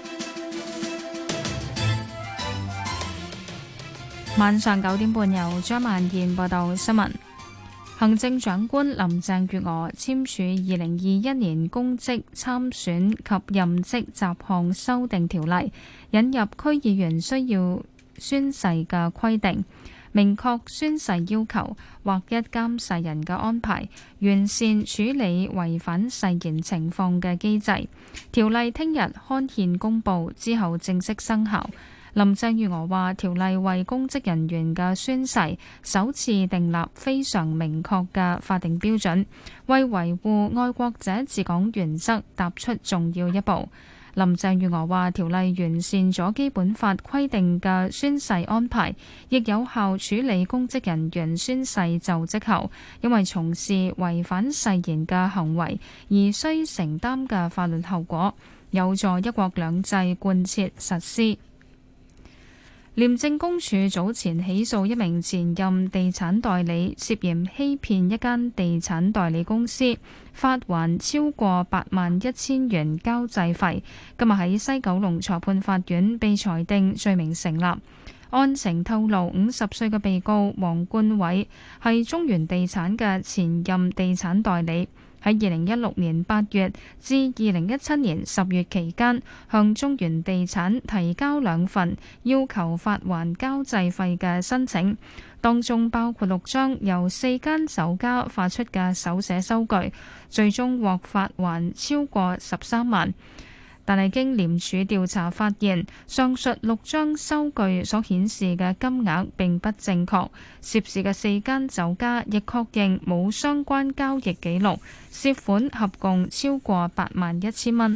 晚上九點半，由張曼燕報道新聞。行政長官林鄭月娥簽署二零二一年公職參選及任職雜項修訂條例，引入區議員需要宣誓嘅規定，明確宣誓要求，劃一監誓人嘅安排，完善處理違反誓言情況嘅機制。條例聽日刊憲公佈之後正式生效。林鄭月娥話：條例為公職人員嘅宣誓首次訂立非常明確嘅法定標準，為維護愛國者治港原則踏出重要一步。林鄭月娥話：條例完善咗基本法規定嘅宣誓安排，亦有效處理公職人員宣誓就職後因為從事違反誓言嘅行為而需承擔嘅法律後果，有助一國兩制貫徹實施。廉政公署早前起訴一名前任地產代理涉嫌欺騙一間地產代理公司，發還超過八萬一千元交際費。今日喺西九龍裁判法院被裁定罪名成立。案情透露，五十歲嘅被告黃冠偉係中原地產嘅前任地產代理。喺二零一六年八月至二零一七年十月期間，向中原地產提交兩份要求發還交際費嘅申請，當中包括六張由四間酒家發出嘅手寫收據，最終獲發還超過十三萬。但係經廉署調查發現，上述六張收據所顯示嘅金額並不正確，涉事嘅四間酒家亦確認冇相關交易記錄，涉款合共超過八萬一千蚊。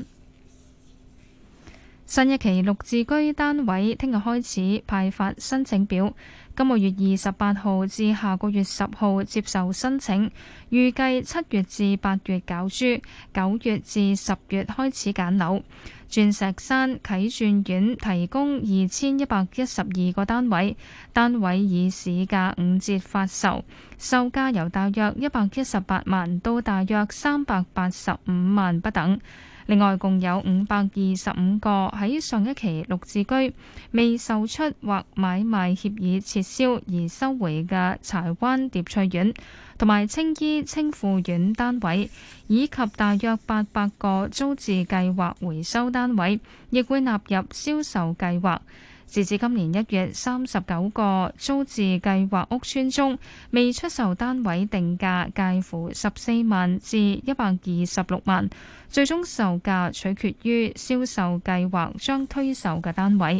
新一期綠置居單位聽日開始派發申請表，今個月二十八號至下個月十號接受申請，預計七月至八月攪珠，九月至十月開始揀樓。鑽石山啟鑽苑提供二千一百一十二個單位，單位以市價五折發售，售價由大約一百一十八萬到大約三百八十五萬不等。另外，共有五百二十五個喺上一期綠置居未售出或買賣協議撤銷而收回嘅柴灣蝶翠苑同埋青衣青富苑單位，以及大約八百個租置計劃回收單位，亦會納入銷售計劃。截至今年一月，三十九個租置計劃屋邨中，未出售單位定價介乎十四萬至一百二十六萬，最終售價取決於銷售計劃將推售嘅單位。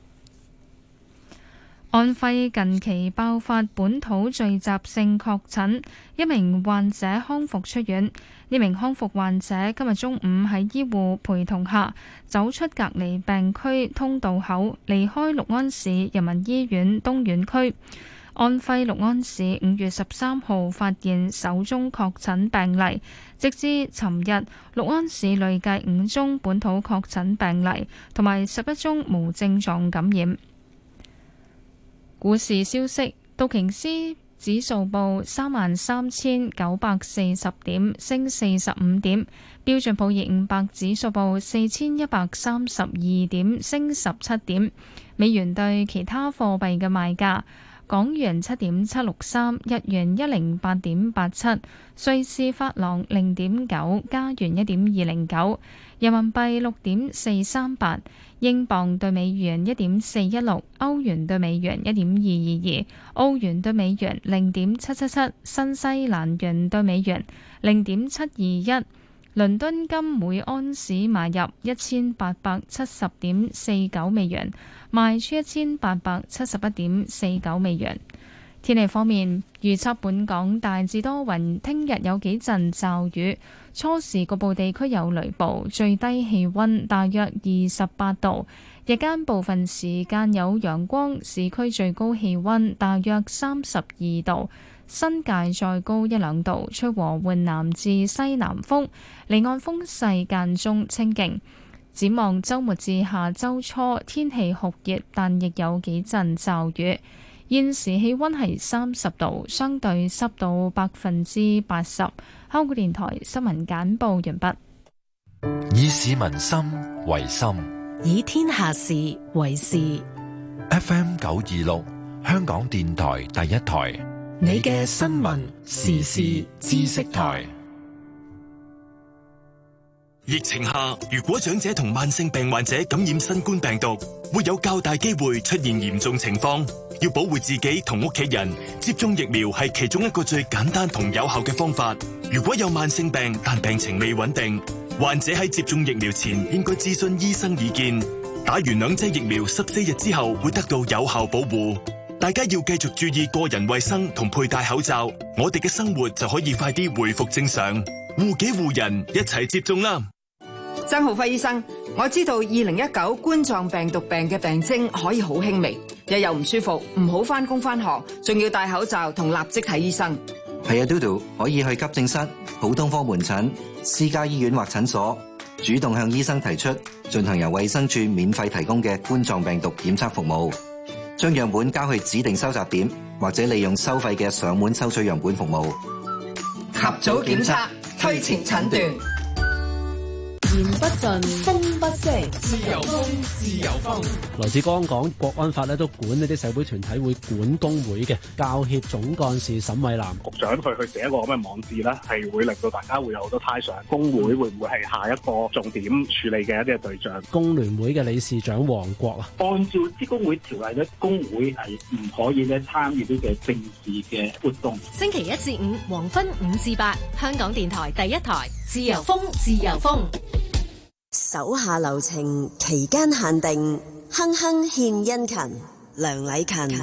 安徽近期爆發本土聚集性確診，一名患者康復出院。呢名康復患者今日中午喺醫護陪同下走出隔離病區通道口，離開六安市人民醫院東院區。安徽六安市五月十三號發現首宗確診病例，直至尋日，六安市累計五宗本土確診病例，同埋十一宗無症狀感染。股市消息，道瓊斯指數報三萬三千九百四十點，升四十五點；標準普爾五百指數報四千一百三十二點，升十七點。美元對其他貨幣嘅賣價： 港元七點七六三，日元一零八點八七，瑞士法郎零點九，加元一點二零九，人民幣六點四三八，英鎊對美元一點四一六，歐元對美元一點二二二，澳元對美元零點七七七，新西蘭元對美元零點七二一。倫敦金每安士買入一千八百七十點四九美元，賣出一千八百七十一點四九美元。天氣方面，預測本港大致多雲，聽日有幾陣驟雨，初時局部地區有雷暴，最低氣溫大約二十八度，日間部分時間有陽光，市區最高氣溫大約三十二度。新界再高一兩度，吹和緩南至西南風，離岸風勢間中清勁。展望週末至下週初，天氣酷熱，但亦有幾陣驟雨。現時氣溫係三十度，相對濕度百分之八十。香港電台新聞簡報完畢。 以市民心為心， 以天下事為事。 F M 九二六，香港電台第一台。 你嘅新聞時事知識台。 疫情下，如果長者同慢性病患者感染新冠病毒，會有較大機會出現嚴重情況。要保護自己同屋企人，接種疫苗係其中一個最簡單同有效嘅方法。如果有慢性病但病情未穩定，患者喺接種疫苗前應該諮詢醫生意見。打完兩劑疫苗十四日之後會得到有效保護。大家要繼續注意個人衛生同佩戴口罩，我哋嘅生活就可以快啲回復正常。護己護人，一齊接種啦！ 曾浩輝醫生，我知道二零一九冠狀病毒病嘅病徵可以好輕微，日又唔舒服，唔好返工返學，仲要戴口罩同立即睇醫生。 係啊，嘟嘟可以去急症室、普通科門診、私家醫院或診所，主動向醫生提出進行由衛生署免費提供嘅冠狀病毒檢測服務。將樣本交去指定收集點，或者利用收費嘅上門收取樣本服務。 及早檢測，推前診斷。 言不盡，風不息，自由風，自由風。 來自剛港國安法咧，都管呢啲社會團體會管工會嘅。教協總幹事沈偉南局長佢去寫一個咁嘅網誌咧，係會令到大家會有好多猜想。工會會唔會係下一個重點處理嘅一啲嘅對象？ 工聯會嘅理事長黃國啊， 按照職工會條例咧，工會係唔可以咧參與呢個政治嘅活動。 星期一至五黃昏五至八，香港電台第一台，自由風，自由風。 手下留情，期間限定，亨亨獻殷勤，梁禮勤。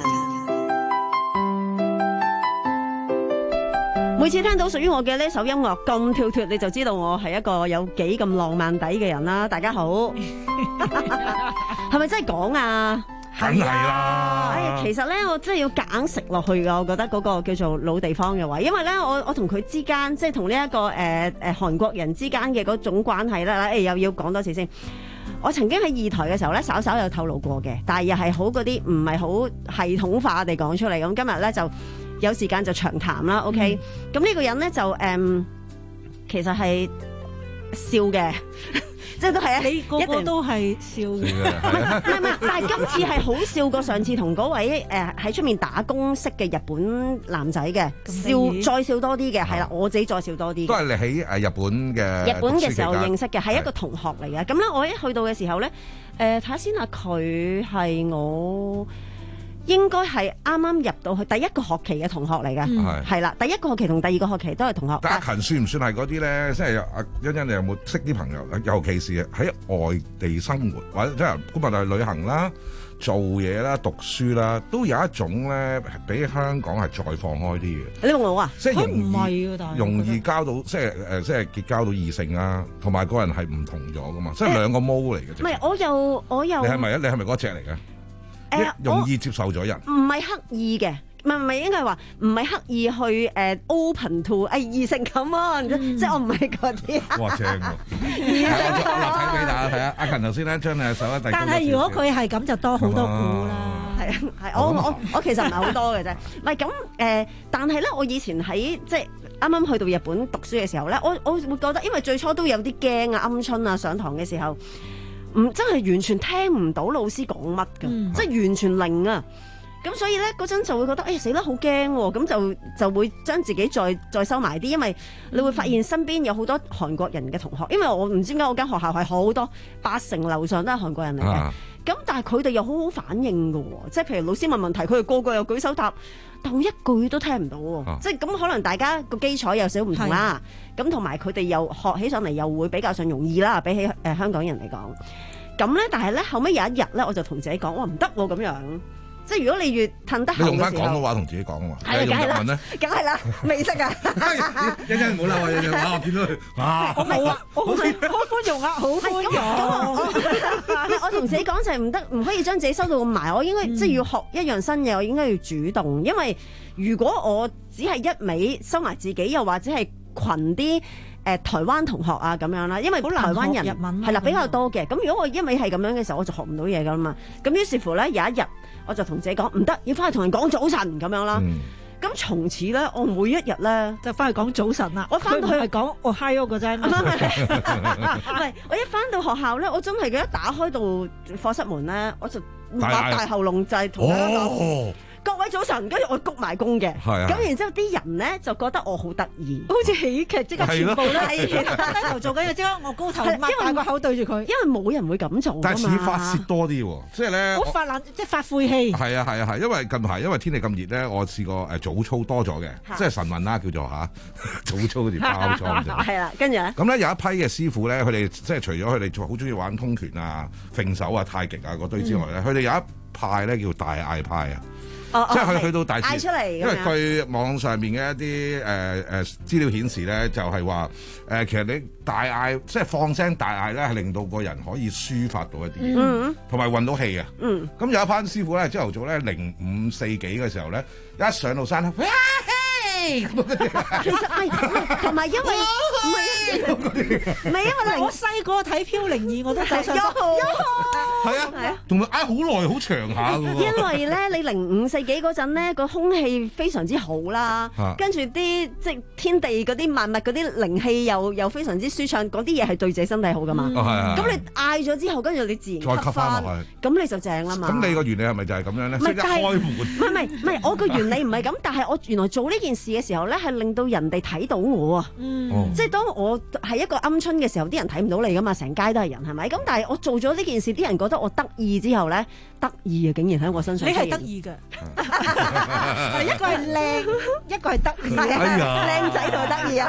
每次聽到屬於我嘅呢首音樂咁跳脫，你就知道我係一個有幾咁浪漫底嘅人啦。大家好，係咪真係講啊？ 梗係啦！ 哎呀，其實咧，我真係要夾硬食落去噶。我覺得嗰個叫做老地方嘅位，因為咧，我我同佢之間，即係同呢一個誒誒、呃、韓國人之間嘅嗰種關係啦。誒、哎，又要講多次先。我曾經喺二台嘅時候咧，稍稍有透露過嘅，但係又係好嗰啲唔係好系統化地講出嚟。咁今日咧就有時間就長談啦。OK，咁呢、嗯、個人咧就誒、嗯，其實係笑嘅。即係都係啊！ 你個個都係笑嘅， 唔係唔係，但係今次係好笑過上次同嗰位誒喺出面打工識嘅日本男仔嘅，笑再笑多啲嘅，係啦，我自己再笑多啲。 都係你喺誒日本嘅日本嘅時候認識嘅，係一個同學嚟嘅。咁咧，我一去到嘅時候咧，誒睇下先啊，佢係我。應該係啱啱入到去第一個學期嘅同學嚟嘅，係啦、嗯，第一個學期同第二個學期都係同學。 阿勤算唔算係嗰啲咧？即係阿欣欣，你有冇識啲朋友？尤其是喺外地生活或者即係咁啊，去旅行啦、做嘢啦、讀書啦，都有一種咧比香港係再放開啲嘅。 你問我啊？ 即係容易， 唔係但容易交到即係誒，即係結交到異性啊，同埋個人係唔同咗噶嘛，即係兩個毛嚟嘅。 唔係，我又我又你係咪啊？你係咪嗰隻嚟嘅？ 誒， 容易接受咗人， 唔係刻意嘅，唔係唔係應該係話唔係刻意去誒、uh, open to 誒異性咁啊，即係我唔係嗰啲。哇，正喎！ 我立睇俾大家睇下，阿勤頭先咧將你手一遞。 但係如果佢係咁，就多好多股啦。 係啊，係我我我其實唔係好多嘅啫。唔係咁誒，但係咧，我以前喺即係啱啱去到日本讀書嘅時候咧，我我會覺得，因為最初都有啲驚啊，鵪鶉啊，上堂嘅時候。唔真係完全聽唔到老師講乜㗎，嗯、即係完全零啊！ 咁所以咧嗰陣就會覺得，哎死啦好驚喎，咁就就會將自己再再收埋啲，因為你會發現身邊有好多韓國人嘅同學，因為我唔知點解我間學校係好多八成樓上都係韓國人嚟嘅，咁、啊、但係佢哋又好好反應㗎喎，即係譬如老師問問題，佢哋個個又舉手答，但我一句都聽唔到喎，啊、即係咁可能大家個基礎有少少唔同啦，咁同埋佢哋又學起上嚟又會比較上容易啦，比起誒、呃、香港人嚟講，咁咧但係咧後尾有一日咧我就同自己講，哇唔得喎咁樣。即係如果你越褪得後嘅時候， 你用翻廣東話同自己講喎， 係啊，梗係啦，梗係啦，未識啊！ 欣欣唔好嬲啊！欣欣啊，我見到佢啊， 我冇啊，我好好寬容啊，好寬容。 咁我同自己講就係唔得，唔可以將自己收到咁埋。我應該即係要學一樣新嘢，我應該要主動。因為如果我只係一味收埋自己，又或者係群啲誒台灣同學啊咁樣啦，因為台灣人係啦比較多嘅。咁如果我一味係咁樣嘅時候，我就學唔到嘢噶啦嘛。咁於是乎咧，有一日我就同自己講唔得，要翻去同人講早晨咁樣啦。咁、嗯、從此咧，我每一日咧就翻去講早晨啦。 我翻到去係講我 hi 嗰個啫。唔係，我一翻到學校咧，我真係嘅一打開到課室門咧，我就擘大喉嚨就係同大家講。各位早晨，跟住我鞠埋躬嘅，咁然之後啲人咧就覺得我好得意， 好似喜劇，即刻全部咧低頭做緊嘢，即刻我高頭擘大個口對住佢， 因為冇人會咁做㗎嘛。 但係似發泄多啲喎，即係咧， 好發冷，即係發晦氣。 係啊係啊係，因為近排因為天氣咁熱咧，我試過誒早操多咗嘅，即係晨運啦叫做嚇，早操好似包裝啫。 係啦，跟住咧， 咁咧有一批嘅師傅咧，佢哋即係除咗佢哋好中意玩通拳啊、揈手啊、太極啊嗰堆之外咧，佢哋有一派咧叫大嗌派啊。 哦、 即係佢去到大嗌出嚟， 因為據網上面嘅一啲誒誒資料顯示咧，就係話誒其實你大嗌即係放聲大嗌咧，係令到個人可以抒發到一啲嘢，同埋運到氣嘅。咁、嗯、有一班師傅咧，朝頭早咧零五四幾嘅時候咧，一上到山咧， 其實係同埋因為唔係唔係因為我細個睇《飄零二》，我都走上一號係啊係啊，同埋嗌好耐好長下嘅喎。 因為咧，你零五四幾嗰陣咧，個空氣非常之好啦，跟住啲即係天地嗰啲萬物嗰啲靈氣又又非常之舒暢，嗰啲嘢係對自己身體好噶嘛。咁你嗌咗之後，跟住你自然再吸翻落去， 咁你就正啦嘛。 咁你個原理係咪就係咁樣咧？即係一開門。 唔係唔係唔係，我個原理唔係咁，但係我原來做呢件事嘅時候咧，係令到人哋睇到我啊。嗯，即係當我係一個鵪鶉嘅時候，啲人睇唔到你噶嘛，成街都係人係咪？咁但係我做咗呢件事，啲人覺得我得意之後咧，得意啊，竟然喺我身上。 你係得意嘅，一個係靚，一個係得意嘅， 靚仔同得意啊！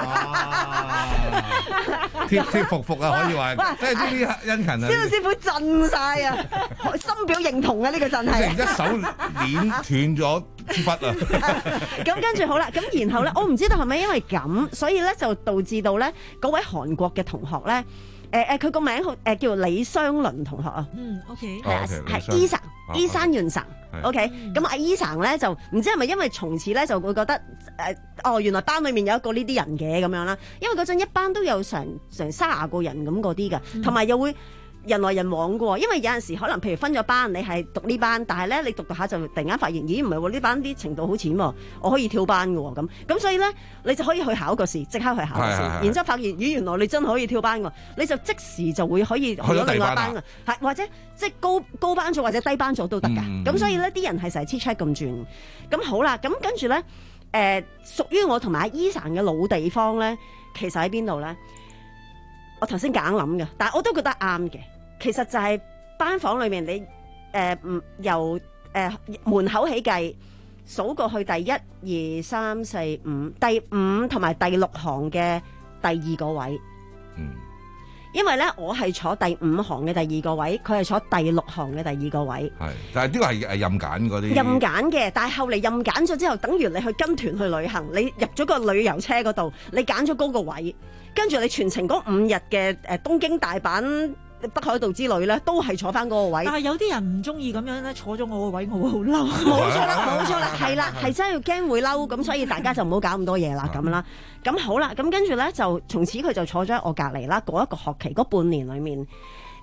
貼貼服服啊，可以話，即係呢啲殷勤啊！ 蕭師傅震晒啊，深表認同啊！呢個真係一手鏈斷咗支筆啊！ 咁跟住好啦，咁然後咧，我唔知道係咪因為咁，所以咧就導致到咧嗰位韓國嘅同學咧。誒誒，佢個名好誒，叫李雙麟同學啊。 嗯 ，OK， 係係伊生，伊生元神。OK，咁阿伊生咧就唔知係咪因為從此咧就會覺得誒，哦，原來班裏面有一個呢啲人嘅咁樣啦。因為嗰陣一班都有成成卅個人咁嗰啲噶，同埋又會人來人往嘅喎。因為有陣時可能譬如分咗班，你係讀呢班，但係咧你讀讀下就突然間發現，咦唔係喎，呢班啲程度好淺喎，我可以跳班嘅喎咁。咁所以咧你就可以去考個試，即刻去考個試，然之後發現咦原來你真係可以跳班嘅，你就即時就會可以去咗另外一班嘅，係或者即係高高班組或者低班組都得㗎。咁、嗯、所以咧啲人係成日 check check 咁轉。咁好啦，咁跟住咧誒屬於我同埋阿 Eason 嘅老地方咧，其實喺邊度咧？我頭先夾硬諗嘅，但係我都覺得啱嘅。其實就係班房裏面你誒唔、呃、由誒、呃、門口起計數過去第一二三四五第五同埋第六行嘅第二個位，嗯，因為咧我係坐第五行嘅第二個位，佢係坐第六行嘅第二個位， 係，但係呢個係誒任揀嗰啲任揀嘅，但係後嚟任揀咗之後，等於你去跟團去旅行，你入咗個旅遊車嗰度，你揀咗嗰個位，跟住你全程嗰五日嘅誒東京大阪北海道之旅咧，都係坐翻嗰個位。 但係有啲人唔中意咁樣咧，坐咗我個位，我會好嬲。 冇錯啦，冇錯啦，係啦，係真係要驚會嬲，咁所以大家就唔好搞咁多嘢啦，咁啦。咁好啦，咁跟住咧就從此佢就坐咗喺我隔離啦。嗰一個學期嗰半年裡面，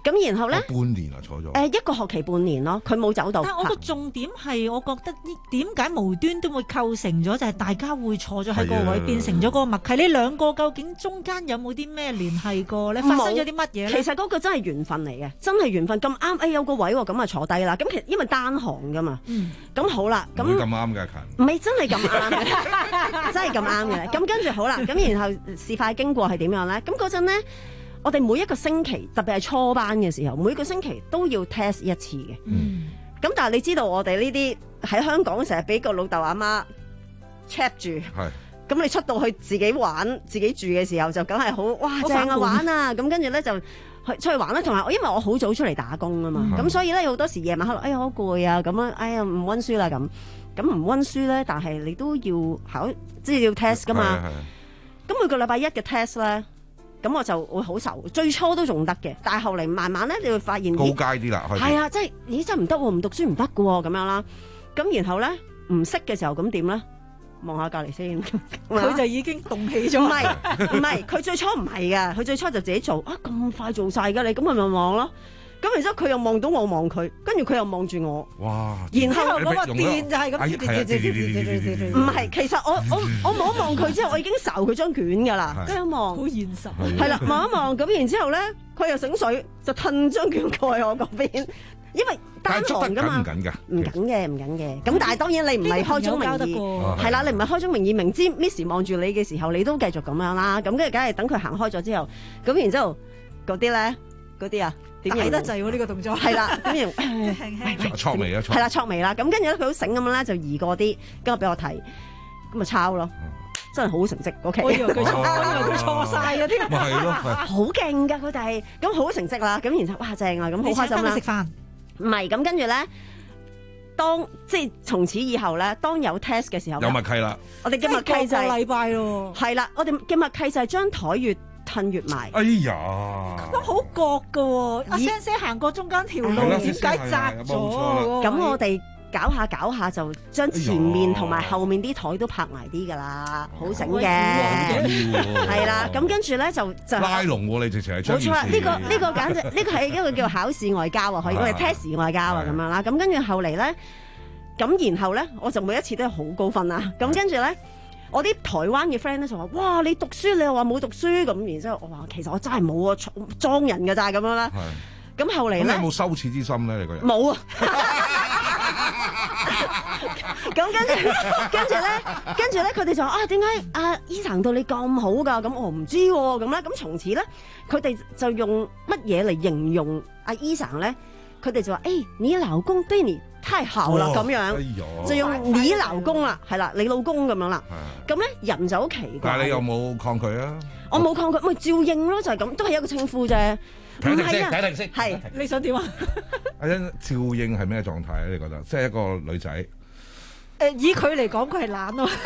咁然後咧， 半年啊坐咗。 誒一個學期半年咯，佢冇走到。 但係我個重點係，我覺得呢點解無端端會構成咗，就係大家會坐咗喺個位，變成咗嗰個默契。呢兩個究竟中間有冇啲咩聯繫過咧？發生咗啲乜嘢咧？ 其實嗰個真係緣分嚟嘅，真係緣分咁啱。誒有個位喎，咁啊坐低啦。咁其實因為單行噶嘛，咁好啦，咁唔會咁啱嘅， 唔係真係咁啱嘅，真係咁啱嘅。咁跟住好啦，咁然後事發經過係點樣咧？咁嗰陣咧。我哋每一個星期，特別係初班嘅時候，每個星期都要 test 一次嘅。咁、嗯、但係你知道我哋呢啲喺香港成日俾個老豆阿媽 check 住，咁你出到去自己玩、自己住嘅時候，就梗係好哇正啊玩啊！咁跟住咧就去出去玩啦。同埋我因為我好早出嚟打工啊嘛，咁、嗯、所以咧好多時夜晚黑，哎呀好攰啊，咁樣，哎呀唔溫書啦咁，咁唔溫書咧，但係你都要考，即係要 test 噶嘛。咁每個禮拜一嘅 test 咧。咁我就會好愁，最初都仲得嘅，但係後嚟慢慢咧，你會發現高階啲啦， 係啊，即係咦真係唔得喎，唔讀書唔得嘅喎，咁樣啦。咁然後咧唔識嘅時候咁點咧？望下隔離先， 佢就已經動氣咗。 唔係唔係，佢最初唔係㗎，佢最初就自己做啊，咁快做晒㗎你，咁咪咪望咯。咁然之後佢又望到我望佢，跟住佢又望住我。 哇！ 然後嗰個電就係咁， 唔係，其實我我我望一望佢之後，我已經睄佢張卷㗎啦，跟住望。 好現實。 係啦，望一望咁，然之後咧，佢又醒水，就褪張卷過去我嗰邊，因為單行㗎嘛。 唔緊㗎， 唔緊嘅，唔緊嘅。咁但係當然你唔係開宗明義，係啦，你唔係開宗明義，明知 Miss 望住你嘅時候，你都繼續咁樣啦。咁跟住梗係等佢行開咗之後，咁然之後嗰啲咧，嗰啲啊。 大得滯喎呢個動作， 係啦，咁然後錯眉啊， 係啦，錯眉啦，咁跟住咧佢好醒咁樣咧就移過啲，跟住俾我睇，咁咪抄咯，真係好成績 ，OK。 我以為佢錯，我以為佢錯曬嗰啲。 咪係咯， 好勁㗎佢哋，咁好成績啦，咁然之後哇正啊，咁好開心啦。 食飯唔係咁跟住咧，當即係從此以後咧，當有 test 嘅時候， 有默契啦。 我哋嘅默契就係個禮拜咯， 係啦，我哋嘅默契就係將台越褪越埋。 哎呀， 咁好覺噶喎！阿 Sir 行過中間條路，點解窄咗？ 咁我哋搞下搞下就將前面同埋後面啲台都拍埋啲噶啦，好醒嘅。係啦，咁跟住咧就就拉龍喎，你直情係冇錯啦！呢個呢個簡直呢個係一個叫考試外交啊，可以我哋 test 外交啊咁樣啦。咁跟住後嚟咧，咁然後咧我就每一次都係好高分啦。咁跟住咧。我啲台灣嘅 friend 咧就話：哇！你讀書，你又話冇讀書咁，然之後我話其實我真係冇啊，裝人㗎咋咁樣啦。咁後嚟咧， 咁你有冇羞恥之心咧？你個人冇啊。咁跟住跟住咧，跟住咧，佢哋就話：啊，點解阿醫生對你咁好㗎？咁我唔知喎。咁咧，咁從此咧，佢哋就用乜嘢嚟形容阿醫生咧？佢哋就話：誒，你老公對你太好啦，咁樣就用你老公啦，係啦，你老公咁樣啦。咁咧人就好奇怪。 但係你有冇抗拒啊？ 我冇抗拒，咪照應咯，就係咁，都係一個稱呼啫。 睇定先，睇定先。 係你想點啊？ 阿欣照應係咩狀態咧？你覺得即係一個女仔？ 誒，以佢嚟講，佢係懶咯。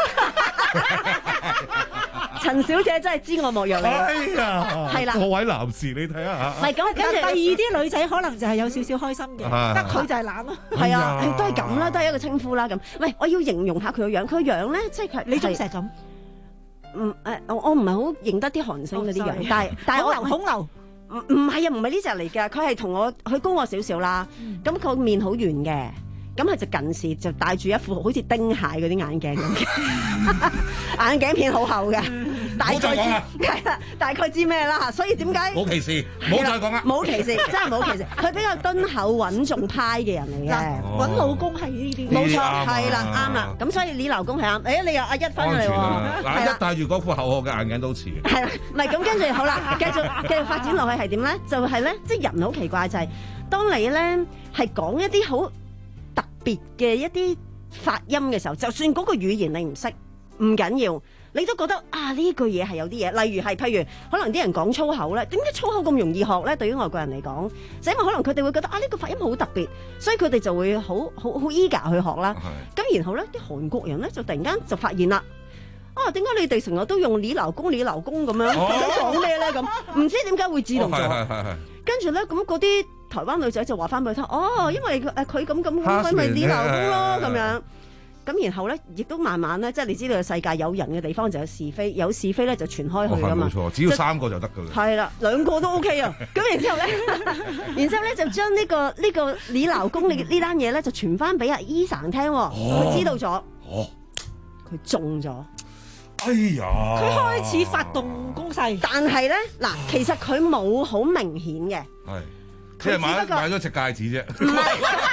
陳小姐真係知我莫若你。 哎呀， 係啦， 各位男士你睇下嚇。係咁，跟住第二啲女仔可能就係有少少開心嘅，得佢就係懶咯。 係啊，都係咁啦，都係一個稱呼啦咁。喂，我要形容下佢個樣，佢個樣咧，即係佢你中成咁。 嗯誒，我我唔係好認得啲韓星嗰啲樣，但係但係我孔劉唔唔係啊，唔係呢隻嚟㗎，佢係同我佢高我少少啦，咁佢面好圓嘅。咁佢就近視，就戴住一副好似丁蟹嗰啲眼鏡咁嘅，眼鏡片好厚嘅，大概知係啦，大概知咩啦，所以點解冇歧視，唔好再講啦， 冇歧視，真係冇歧視，佢比較敦厚穩重派嘅人嚟嘅， 揾老公係呢啲， 冇錯，係啦，啱啦，咁所以你老公係啱，誒你又阿一翻嚟喎， 嗱一戴住嗰副厚厚嘅眼鏡都似嘅， 係啦，唔係咁跟住好啦，繼續繼續發展落去係點咧？就係咧，即係人好奇怪就係，當你咧係講一啲好特別嘅一啲發音嘅時候，就算嗰個語言你唔識，唔緊要，你都覺得啊呢句嘢係有啲嘢。例如係譬如可能啲人講粗口咧，點解粗口咁容易學咧？對於外國人嚟講，就因為可能佢哋會覺得啊呢個發音好特別，所以佢哋就會好好好 eager 去學啦。咁然後咧，啲韓國人咧就突然間就發現啦，啊點解你哋成日都用你老公你老公咁樣講咩咧？咁唔知點解會自動咗。跟住咧，咁嗰啲台灣女仔就話翻俾佢聽，哦，因為誒佢咁咁咁，咪你老公咯咁樣。 咁然後咧，亦都慢慢咧，即係你知道世界有人嘅地方就有是非，有是非咧就傳開去噶嘛。 冇錯，只要三個就得噶啦。 係啦，兩個都 OK 啊。咁然之後咧，然之後咧就將呢、呢個呢、呢個李鬧公呢呢單嘢咧就傳翻俾阿 Eason 聽，佢、哦、知道咗，佢、哦、中咗。 哎呀！ 佢開始發動攻勢， 但係咧嗱，其實佢冇好明顯嘅。 係。即係買買咗隻戒指啫， 唔係，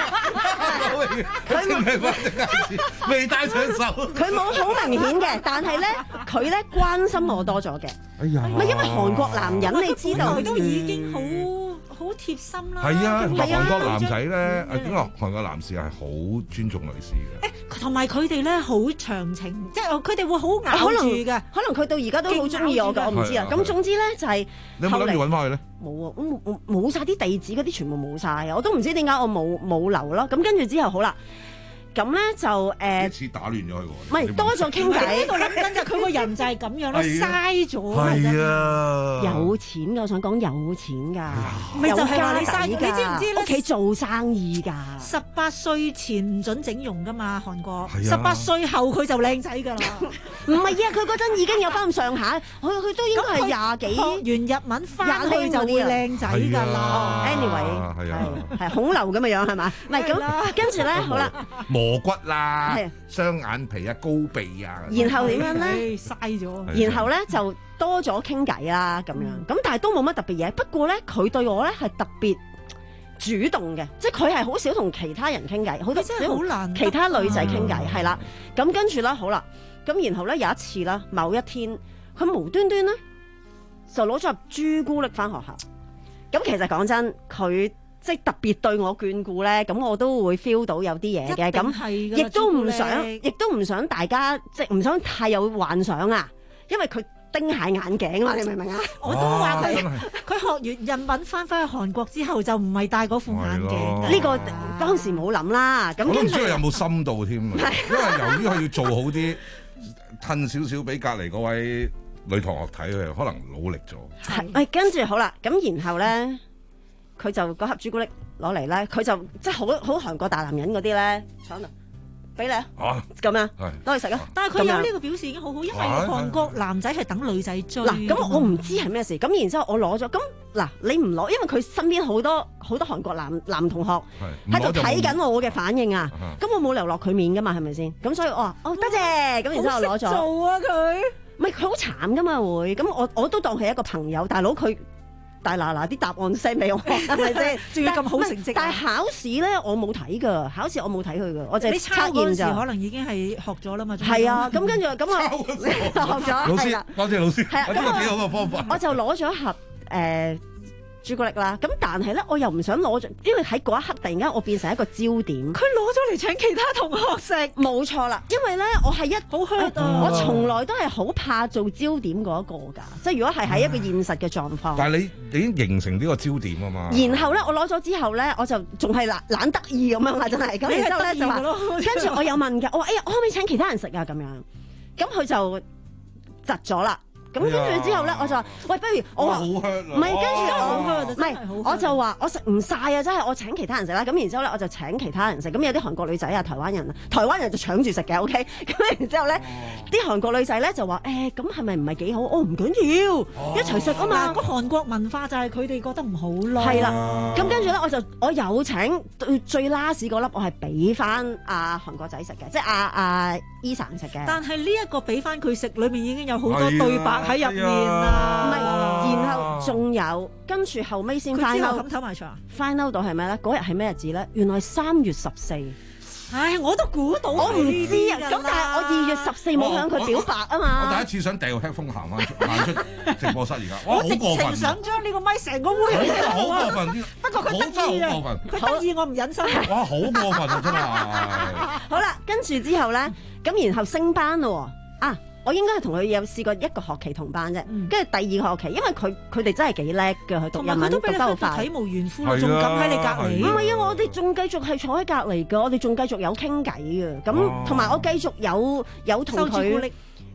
佢買咗隻戒指，未戴上手。 佢冇好明顯嘅，但係咧，佢咧關心我多咗嘅。 哎呀， 唔係因為韓國男人你知道， 佢都已經好好貼心啦。 係啊，同埋韓國男仔咧，啊點講？韓國男士係好尊重女士嘅。 誒，同埋佢哋咧好長情，即係佢哋會好咬住嘅。 可能佢到而家都好中意我㗎，我唔知啊。咁總之咧就係你有冇諗住揾翻佢咧？ 冇啊，我冇冇曬啲地址嗰啲全部冇晒啊！我都唔知點解我冇冇留咯。咁跟住之後好啦。咁咧就誒， 似打亂咗佢喎。 唔係多咗傾偈。 呢度諗緊就佢個人就係咁樣咯，嘥咗。 係啊， 有錢㗎，我想講有錢㗎， 咪就係話你嘥。你知唔知咧？ 屋企做生意㗎。 十八歲前唔準整容㗎嘛，韓國。十八歲後佢就靚仔㗎啦。 唔係啊，佢嗰陣已經有翻咁上下，佢佢都應該係廿幾。 學完日文翻去就會靚仔㗎啦。 Anyway，係係孔劉咁嘅樣係嘛？唔係咁，跟住咧好啦。 磨骨啦，雙眼皮啊，高鼻啊， 然後點樣咧？ 嘥咗。 然後咧就多咗傾偈啦，咁樣咁，但係都冇乜特別嘢。不過咧，佢對我咧係特別主動嘅，即係佢係好少同其他人傾偈，好多真係好難其他女仔傾偈，係啦。咁跟住啦，好啦，咁然後咧有一次啦，某一天佢無端端咧就攞咗盒朱古力翻學校。咁其實講真，佢。即係特別對我眷顧咧，咁我都會 feel 到有啲嘢嘅，咁亦都唔想，亦都唔想大家即係唔想太有幻想啊，因為佢丁蟹眼鏡嘛，你明唔明啊？ 我都話佢，佢學完日文翻返去韓國之後就唔係戴嗰副眼鏡。 呢個當時冇諗啦，咁跟住我唔知佢有冇深度添啊，因為由於佢要做好啲，褪少少俾隔離嗰位女同學睇，佢可能努力咗。 係，喂，跟住好啦，咁然後咧。佢就嗰盒朱古力攞嚟咧，佢就即係好好韓國大男人嗰啲咧，搶啊，俾你啊，咁樣攞嚟食啊！ 但係佢有呢個表示已經好好，因為韓國男仔係等女仔追。 嗱，咁我唔知係咩事，咁然之後我攞咗，咁嗱你唔攞，因為佢身邊好多好多韓國男男同學喺度睇緊我嘅反應啊，咁我冇留落佢面噶嘛，係咪先？咁所以我話哦多謝，咁然之後攞咗。 做啊佢， 唔係佢好慘噶嘛會，咁我我都當係一個朋友，大佬佢。大嗱嗱啲答案 send 俾我，係咪先？ 仲要咁好成績。 但係考試咧，我冇睇噶。考試我冇睇佢噶，我就係測驗就。 可能已經係學咗啦嘛。 係啊，咁跟住咁啊，學咗。 老師，多謝老師。 係啊， 咁啊幾好嘅方法。 我就攞咗一盒誒朱古力啦。咁但係咧，我又唔想攞咗，因為喺嗰一刻突然間我變成一個焦點。 佢攞咗嚟請其他同學食。 冇錯啦，因為咧我係一好 hurt 啊！我從來都係好怕做焦點嗰一個㗎，即係如果係喺一個現實嘅狀況。 但係你你已經形成呢個焦點啊嘛。 然後咧，我攞咗之後咧，我就仲係懶懶得意咁樣啦，真係。咁然之後咧就話，跟住我有問嘅，我話哎呀，我可唔可以請其他人食啊？咁樣，咁佢就窒咗啦。咁跟住之後咧，我就話：喂，不如我話唔係，跟住我唔係，我就話我食唔晒啊！真係我請其他人食啦。咁然之後咧，我就請其他人食。咁有啲韓國女仔啊、台灣人啊，台灣人就搶住食嘅。OK。咁然之後咧，啲韓國女仔咧就話：誒，咁係咪唔係幾好？哦，唔緊要，一齊食啊嘛。 個韓國文化就係佢哋覺得唔好咯。 係啦。咁跟住咧，我就我有請最最 last 嗰粒，我係俾翻阿韓國仔食嘅，即係阿阿 Eason 食嘅。 但係呢一個俾翻佢食，裏面已經有好多對白。喺入面啊， 唔係，然後仲有，跟住後尾先 find out， find out 到係咩咧？嗰日係咩日子咧？原來三月十四。 唉，我都估到， 我唔知啊。咁但係我二月十四冇向佢表白啊嘛。 我第一次想掉 headphone 行翻行出直播室而家， 我直情想將呢個咪成個會好過分， 不過佢得意啊，佢得意我唔忍心。 哇，好過分啊真係。 好啦，跟住之後咧，咁然後升班咯啊！我應該係同佢有試過一個學期同班啫，跟住、嗯、第二個學期，因為佢佢哋真係幾叻㗎，佢讀日文讀得好快， 體無完膚，仲咁喺你隔離。 唔係啊，我哋仲繼續係坐喺隔離㗎，我哋仲繼續有傾偈㗎，咁同埋我繼續有有同佢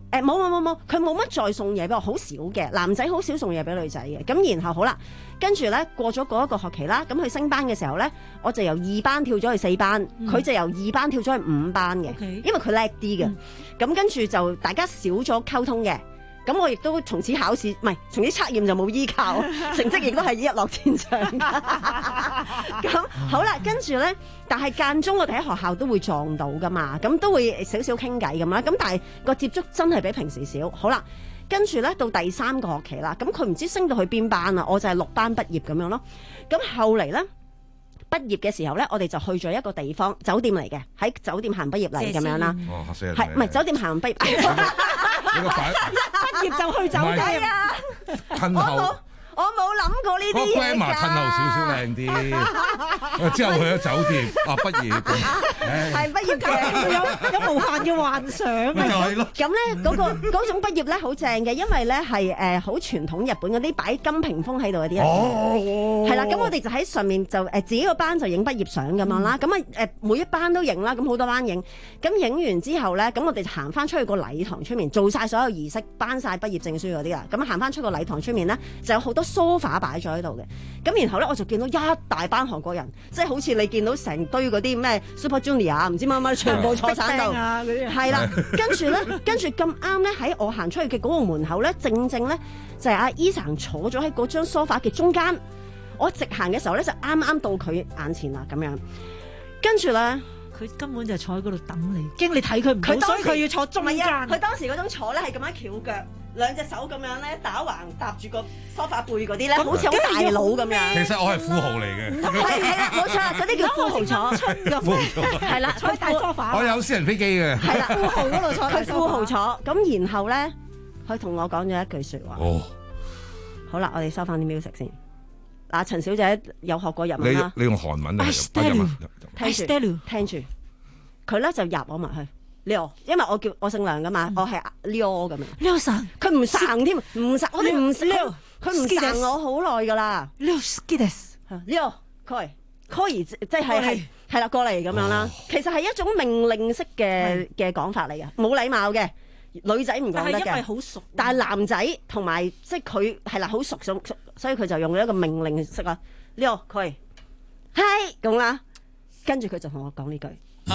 誒冇冇冇冇，佢冇乜再送嘢俾我，好少嘅，男仔好少送嘢俾女仔嘅。咁然後好啦，跟住咧過咗嗰一個學期啦，咁佢升班嘅時候咧，我就由二班跳咗去四班，佢、嗯、就由二班跳咗去五班嘅，okay. 因為佢叻啲嘅。咁、嗯、跟住就大家少咗溝通嘅。咁我亦都從此考試，唔係從此測驗就冇依靠，成績亦都係一落千丈。咁好啦，跟住咧，但係間中我哋喺學校都會撞到噶嘛，咁都會少少傾偈咁啦。咁但係個接觸真係比平時少。好啦，跟住咧到第三個學期啦，咁佢唔知升到去邊班啊，我就係六班畢業咁樣咯。咁後嚟咧畢業嘅時候咧，我哋就去咗一個地方酒店嚟嘅，喺酒店行畢業禮咁樣啦。 哦，嚇死人！ 係唔係酒店行畢業？ 呢個擺畢業就去酒店啊！ 褪後， 我冇諗過呢啲嘢㗎。 個 grandma 褪後少少靚啲，之後去咗酒店啊，畢業係畢業嘅， 有有無限嘅幻想。 咪就係咯。 咁咧嗰個嗰種畢業咧好正嘅，因為咧係誒好傳統日本嗰啲擺金屏風喺度嗰啲人。哦，係啦，咁我哋就喺上面就誒自己個班就影畢業相咁樣啦。咁啊誒每一班都影啦，咁好多班影。咁影完之後咧，咁我哋就行翻出去個禮堂出面，做晒所有儀式，頒晒畢業證書嗰啲啦。咁行翻出個禮堂出面咧，就有好多sofa擺咗喺度嘅。咁然後咧，我就見到一大班韓國人，即係好似你見到成堆嗰啲咩 Super Junior 啊，唔知乜乜，全部坐晒喺度。係啦，跟住咧，跟住咁啱咧，喺我行出去嘅嗰個門口咧，正正咧就係阿 Eason 坐咗喺嗰張 sofa 嘅中間。我直行嘅時候咧，就啱啱到佢眼前啦，咁樣。跟住咧。 佢根本就坐喺嗰度等你，驚你睇佢唔到，所以佢要坐中間。 佢當時嗰種坐咧係咁樣翹腳，兩隻手咁樣咧打橫搭住個梳化背嗰啲咧，好似好大佬咁樣。 其實我係富豪嚟嘅。 係係啦，冇錯，嗰啲叫富豪坐。富豪坐係啦，坐大梳化。 我有私人飛機嘅。 係啦，富豪嗰度坐。佢富豪坐，咁然後咧，佢同我講咗一句説話。哦。好啦，我哋收翻啲 music 先。嗱，陳小姐有學過日文啦。 你用韓文嚟入啊？ 聽住，聽住，佢咧就入我埋去 Leo， 因為我叫我姓梁噶嘛，嗯、我係 Leo 咁樣。Leo 神，佢唔神添，唔神，我哋唔 Leo， 佢唔神我好耐噶啦。 Leo skides，Leo 佢可以即係係係啦，過嚟咁樣啦。其實係一種命令式嘅嘅講法嚟嘅，冇禮貌嘅。女仔唔講得嘅， 因為好熟。 但係男仔同埋即係佢係啦，好熟所所以佢就用咗一個命令式啦。Leo 佢係咁啦。跟住佢就同我講呢句，我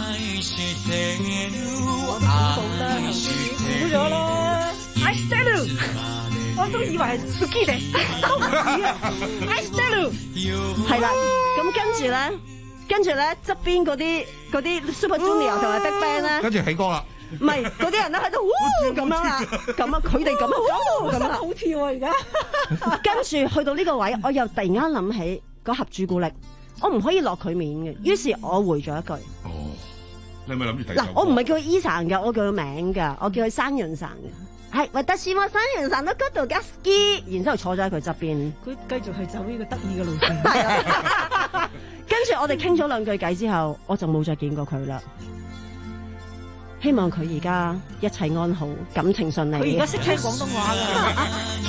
估咗啦 ，I tell you， 我都以為係 skides， 都唔止啊 ，I tell you， 係啦，咁跟住咧，跟住咧側邊嗰啲嗰啲 Super Junior 同埋 Big Bang 咧， 跟住起歌啦， 唔係嗰啲人咧喺度嗚咁樣啦，咁啊佢哋咁啊，咁啊好跳啊而家， 跟住去到呢個位，我又突然間諗起嗰盒朱古力。我唔可以落佢面嘅，於是我回咗一句。 哦，你係咪諗住睇？ 嗱，我唔係叫佢 Eason 㗎，我叫佢名㗎，我叫佢山原神嘅。係，或者是我山原神都嗰度加 ski， 然之後坐咗喺佢側邊。 佢繼續係走呢個得意嘅路線。 跟住我哋傾咗兩句偈之後，我就冇再見過佢啦。希望佢而家一切安好，感情順利。 佢而家識聽廣東話㗎。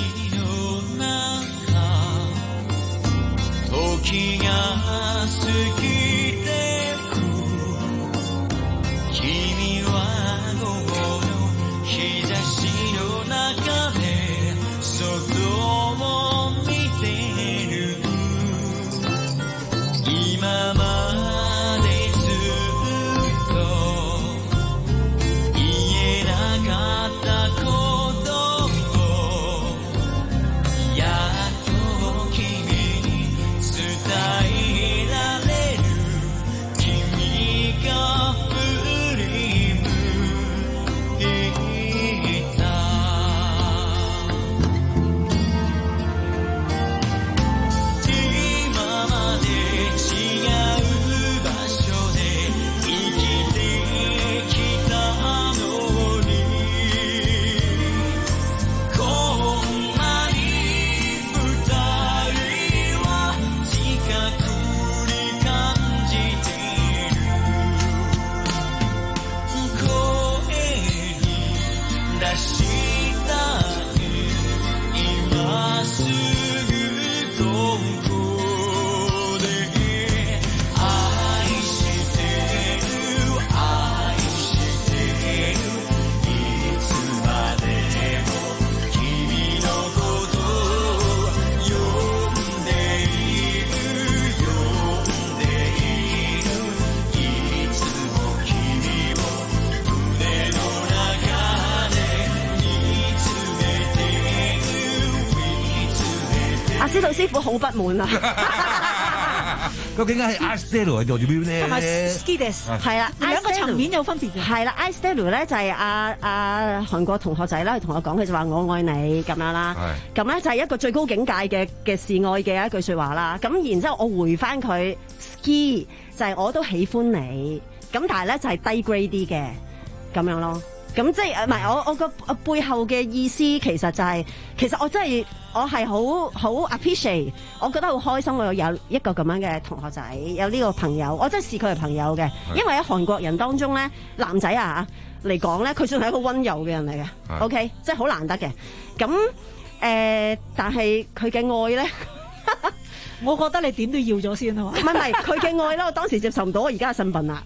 時が過ぎてく君は午後の日差しの中で外を見てる今までずっと言えなかったことをやっと君に伝えられる君が振り向いた今まで違う知道師傅好不滿啊！ 究竟係 ice stereo 係做啲咩咧？ 同埋 ski des 係啦， 兩個層面有分別嘅。 係啦 ice stereo 咧就係阿阿韓國同學仔啦，佢同我講，佢就話我愛你咁樣啦。咁咧就係一個最高境界嘅嘅示愛嘅一句説話啦。咁然之後我回翻佢 ski 就係我都喜歡你。咁但係咧就係低 grade 啲嘅咁樣咯。咁即係唔係我我個背後嘅意思其實就係、是、其實我真係我係好好 appreciate， 我覺得好開心我有一個咁樣嘅同學仔，有呢個朋友，我真係視佢係朋友嘅，因為喺韓國人當中咧，男仔啊嚟講咧，佢算係一個溫柔嘅人嚟嘅 ，OK， 即係好難得嘅。咁誒、呃，但係佢嘅愛咧。 我覺得你點都要咗先啊嘛！ 唔係唔係，佢嘅愛咧，我當時接受唔到，我而家係信笨啦。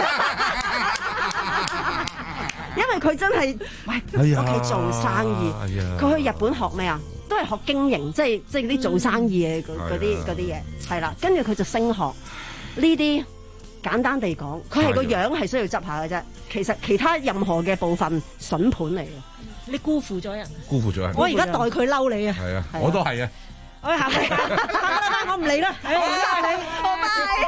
因為佢真係喂屋企做生意，佢、哎、去日本學咩啊？都係學經營，即係即係啲做生意嘅嗰啲嗰啲嘢，係啦。跟住佢就升學呢啲，簡單地講，佢係個樣係需要執下嘅啫。其實其他任何嘅部分筍盤嚟嘅， 你辜負咗人， 辜負咗人。 我而家代佢嬲你啊！ 係啊，我都係啊。 我下個禮拜，下個禮拜我唔嚟啦。好，你，拜拜。